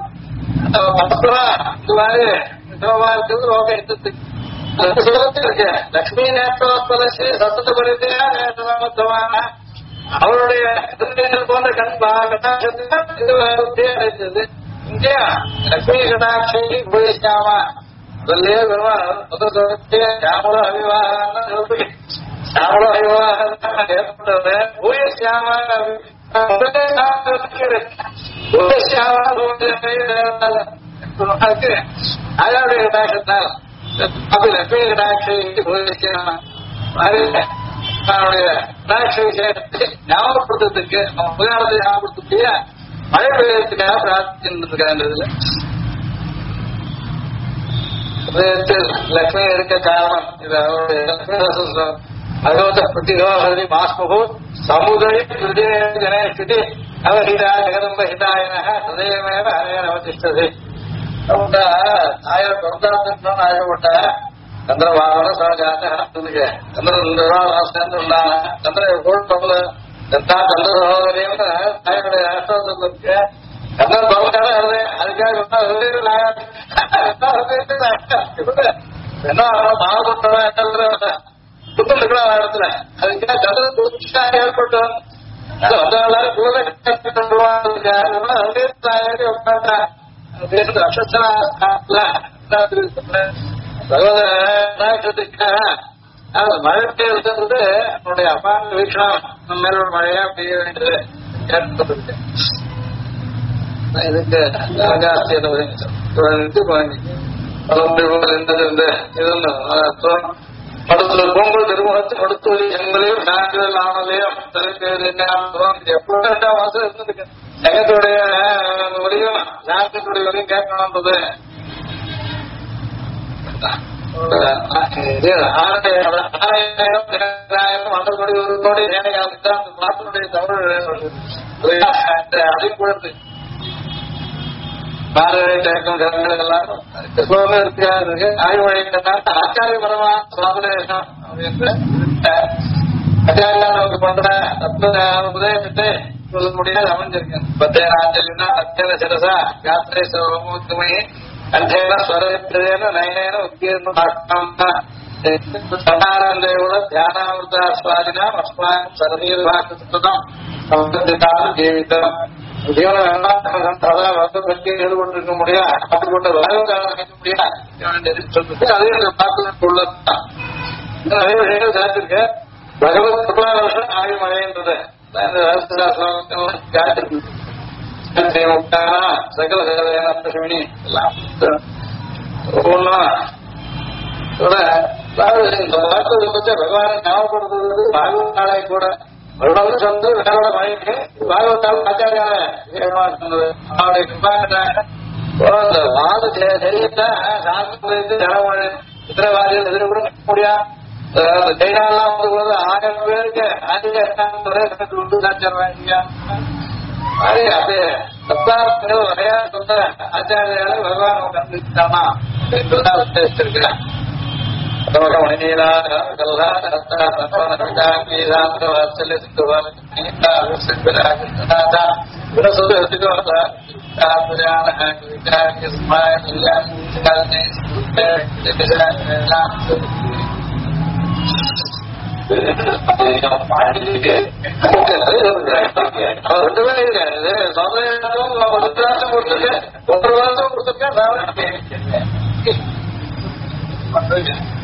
இருக்கு. லட்சுமி நேற்றோத்பலசி சத்தப்படுத்தியா நேற்றமான அவருடைய போன்ற கட்டாட்சத்துக்கு அடைந்தது. இங்கே லட்சுமி கடாட்சி உபயோகிக்காமா அதே பெருமாள் சாமல அவிவாகம் சாமல அவிவாகம் ஏற்பட்டது பூயசியாமா அயாவுடைய கடாட்சத்தால் அப்படி லட்சுமி கடாட்சி பூயசியாமா கடாட்சி விஷயத்தை ஞாபகப்படுத்துறதுக்கு நம்ம புகாரத்தை ஞாபகப்படுத்தக்கூடிய மழை பெய்யறதுக்காக பிரார்த்திச்சிருக்காங்க. லட்சுமி இருக்க காரணம் இது அவருடைய பகவத பிரதிகோஹரி மாஸ்மு சமுதரி ஜனேஷ்டி அவஹிதா ஜெகதம்ப ஹிதாயன ஹதயமேவ ஹரேன அவதிஷ்டது. தாயார் பிறந்தாருன்னு ஆகப்பட்ட சந்திரபாவன சகஜாத்துக்கு சந்திரன் இருந்தாங்க சந்திரன் போல எல்லா சந்திர சகோதரியும் தாயுடைய ஆசிரமத்தில் இருக்கு சந்திரன் பவனால அதுக்காக என்ன மாவட்டமா புத்தம் இருக்கிற இடத்துல அதுக்காக சந்திரன் புதுசா ஏற்பட்டோம் எல்லாரும் கூட மழை பெய்யுறது என்னுடைய அப்பாங்க வீക്ഷണം மேல ஒரு மழையா பெய்ய வேண்டியது ஏற்பட்டிருக்கு. இதுக்கு பொங்கல் திருமுகத்தில் அடுத்தொழி எங்களையும் சான்றிதழ் ஆனதையும் எப்போ மாசம் இருந்ததுக்கு ஜகத்துடைய வரையும் சாந்தத்துடைய வரையும் கேட்கணும்ன்றது அதிகப்படுது தேக்கம் ஜனங்கள் எல்லாரும் இருக்கு ஆய்வழி ஆச்சாரியபரமா சுவாமிதேசம் ஆச்சாரியாவுக்கு பண்ற உதயத்தை சொல்ல முடியாது அமைஞ்சிருக்கேன். பத்தேனாஞ்சலினா அத்தியன சிரசா யாத்திரை சோமுத்துமை கண்டேன ஸ்வரேன நயனேன உத்கீர்ணாரந்தேவுல தியானாமிருதாஸ்வாதினா அஸ்மான் சரதீர்வாக்கம் சம்பந்தித்தாலும் ஜீவிதம் ஜீவன ஈடுபட்டிருக்க முடியாது அப்படிப்பட்ட வாழ்க்கை முடியாது சொல்லிட்டு அதையும் பார்த்து உள்ளதுதான் நிறைய விஷயங்கள் சேர்த்திருக்க. பகவத் கிருபாவசம் ஆய்வு மழைன்றது காத்திருக்கு சகல சகலமணி எல்லாம் ஒவ்வொன்றும் பகவானை ஞாபகப்படுத்துறது பாகவத் நாளை கூட வருடம் சொந்த வேறோட மழைக்கு பாகவத்தால் ஆச்சாரியான சொன்னது அவருடைய கிருபாங்க வாத சரியத்தை சாஸ்திரத்து ஜனமழை உத்தரவாதிகள் எதிர கூட முடியாது. ஜெயினாலாம் வந்து 1000 பேருக்கு அப்படியே சப்தார்த்தங்கள் நிறைய சொந்த ஆச்சாரியால பகவான் கண்டுட்டானா என்றுதான் உத்தேசிச்சிருக்கிறேன். கொடுத்துருக்கேன்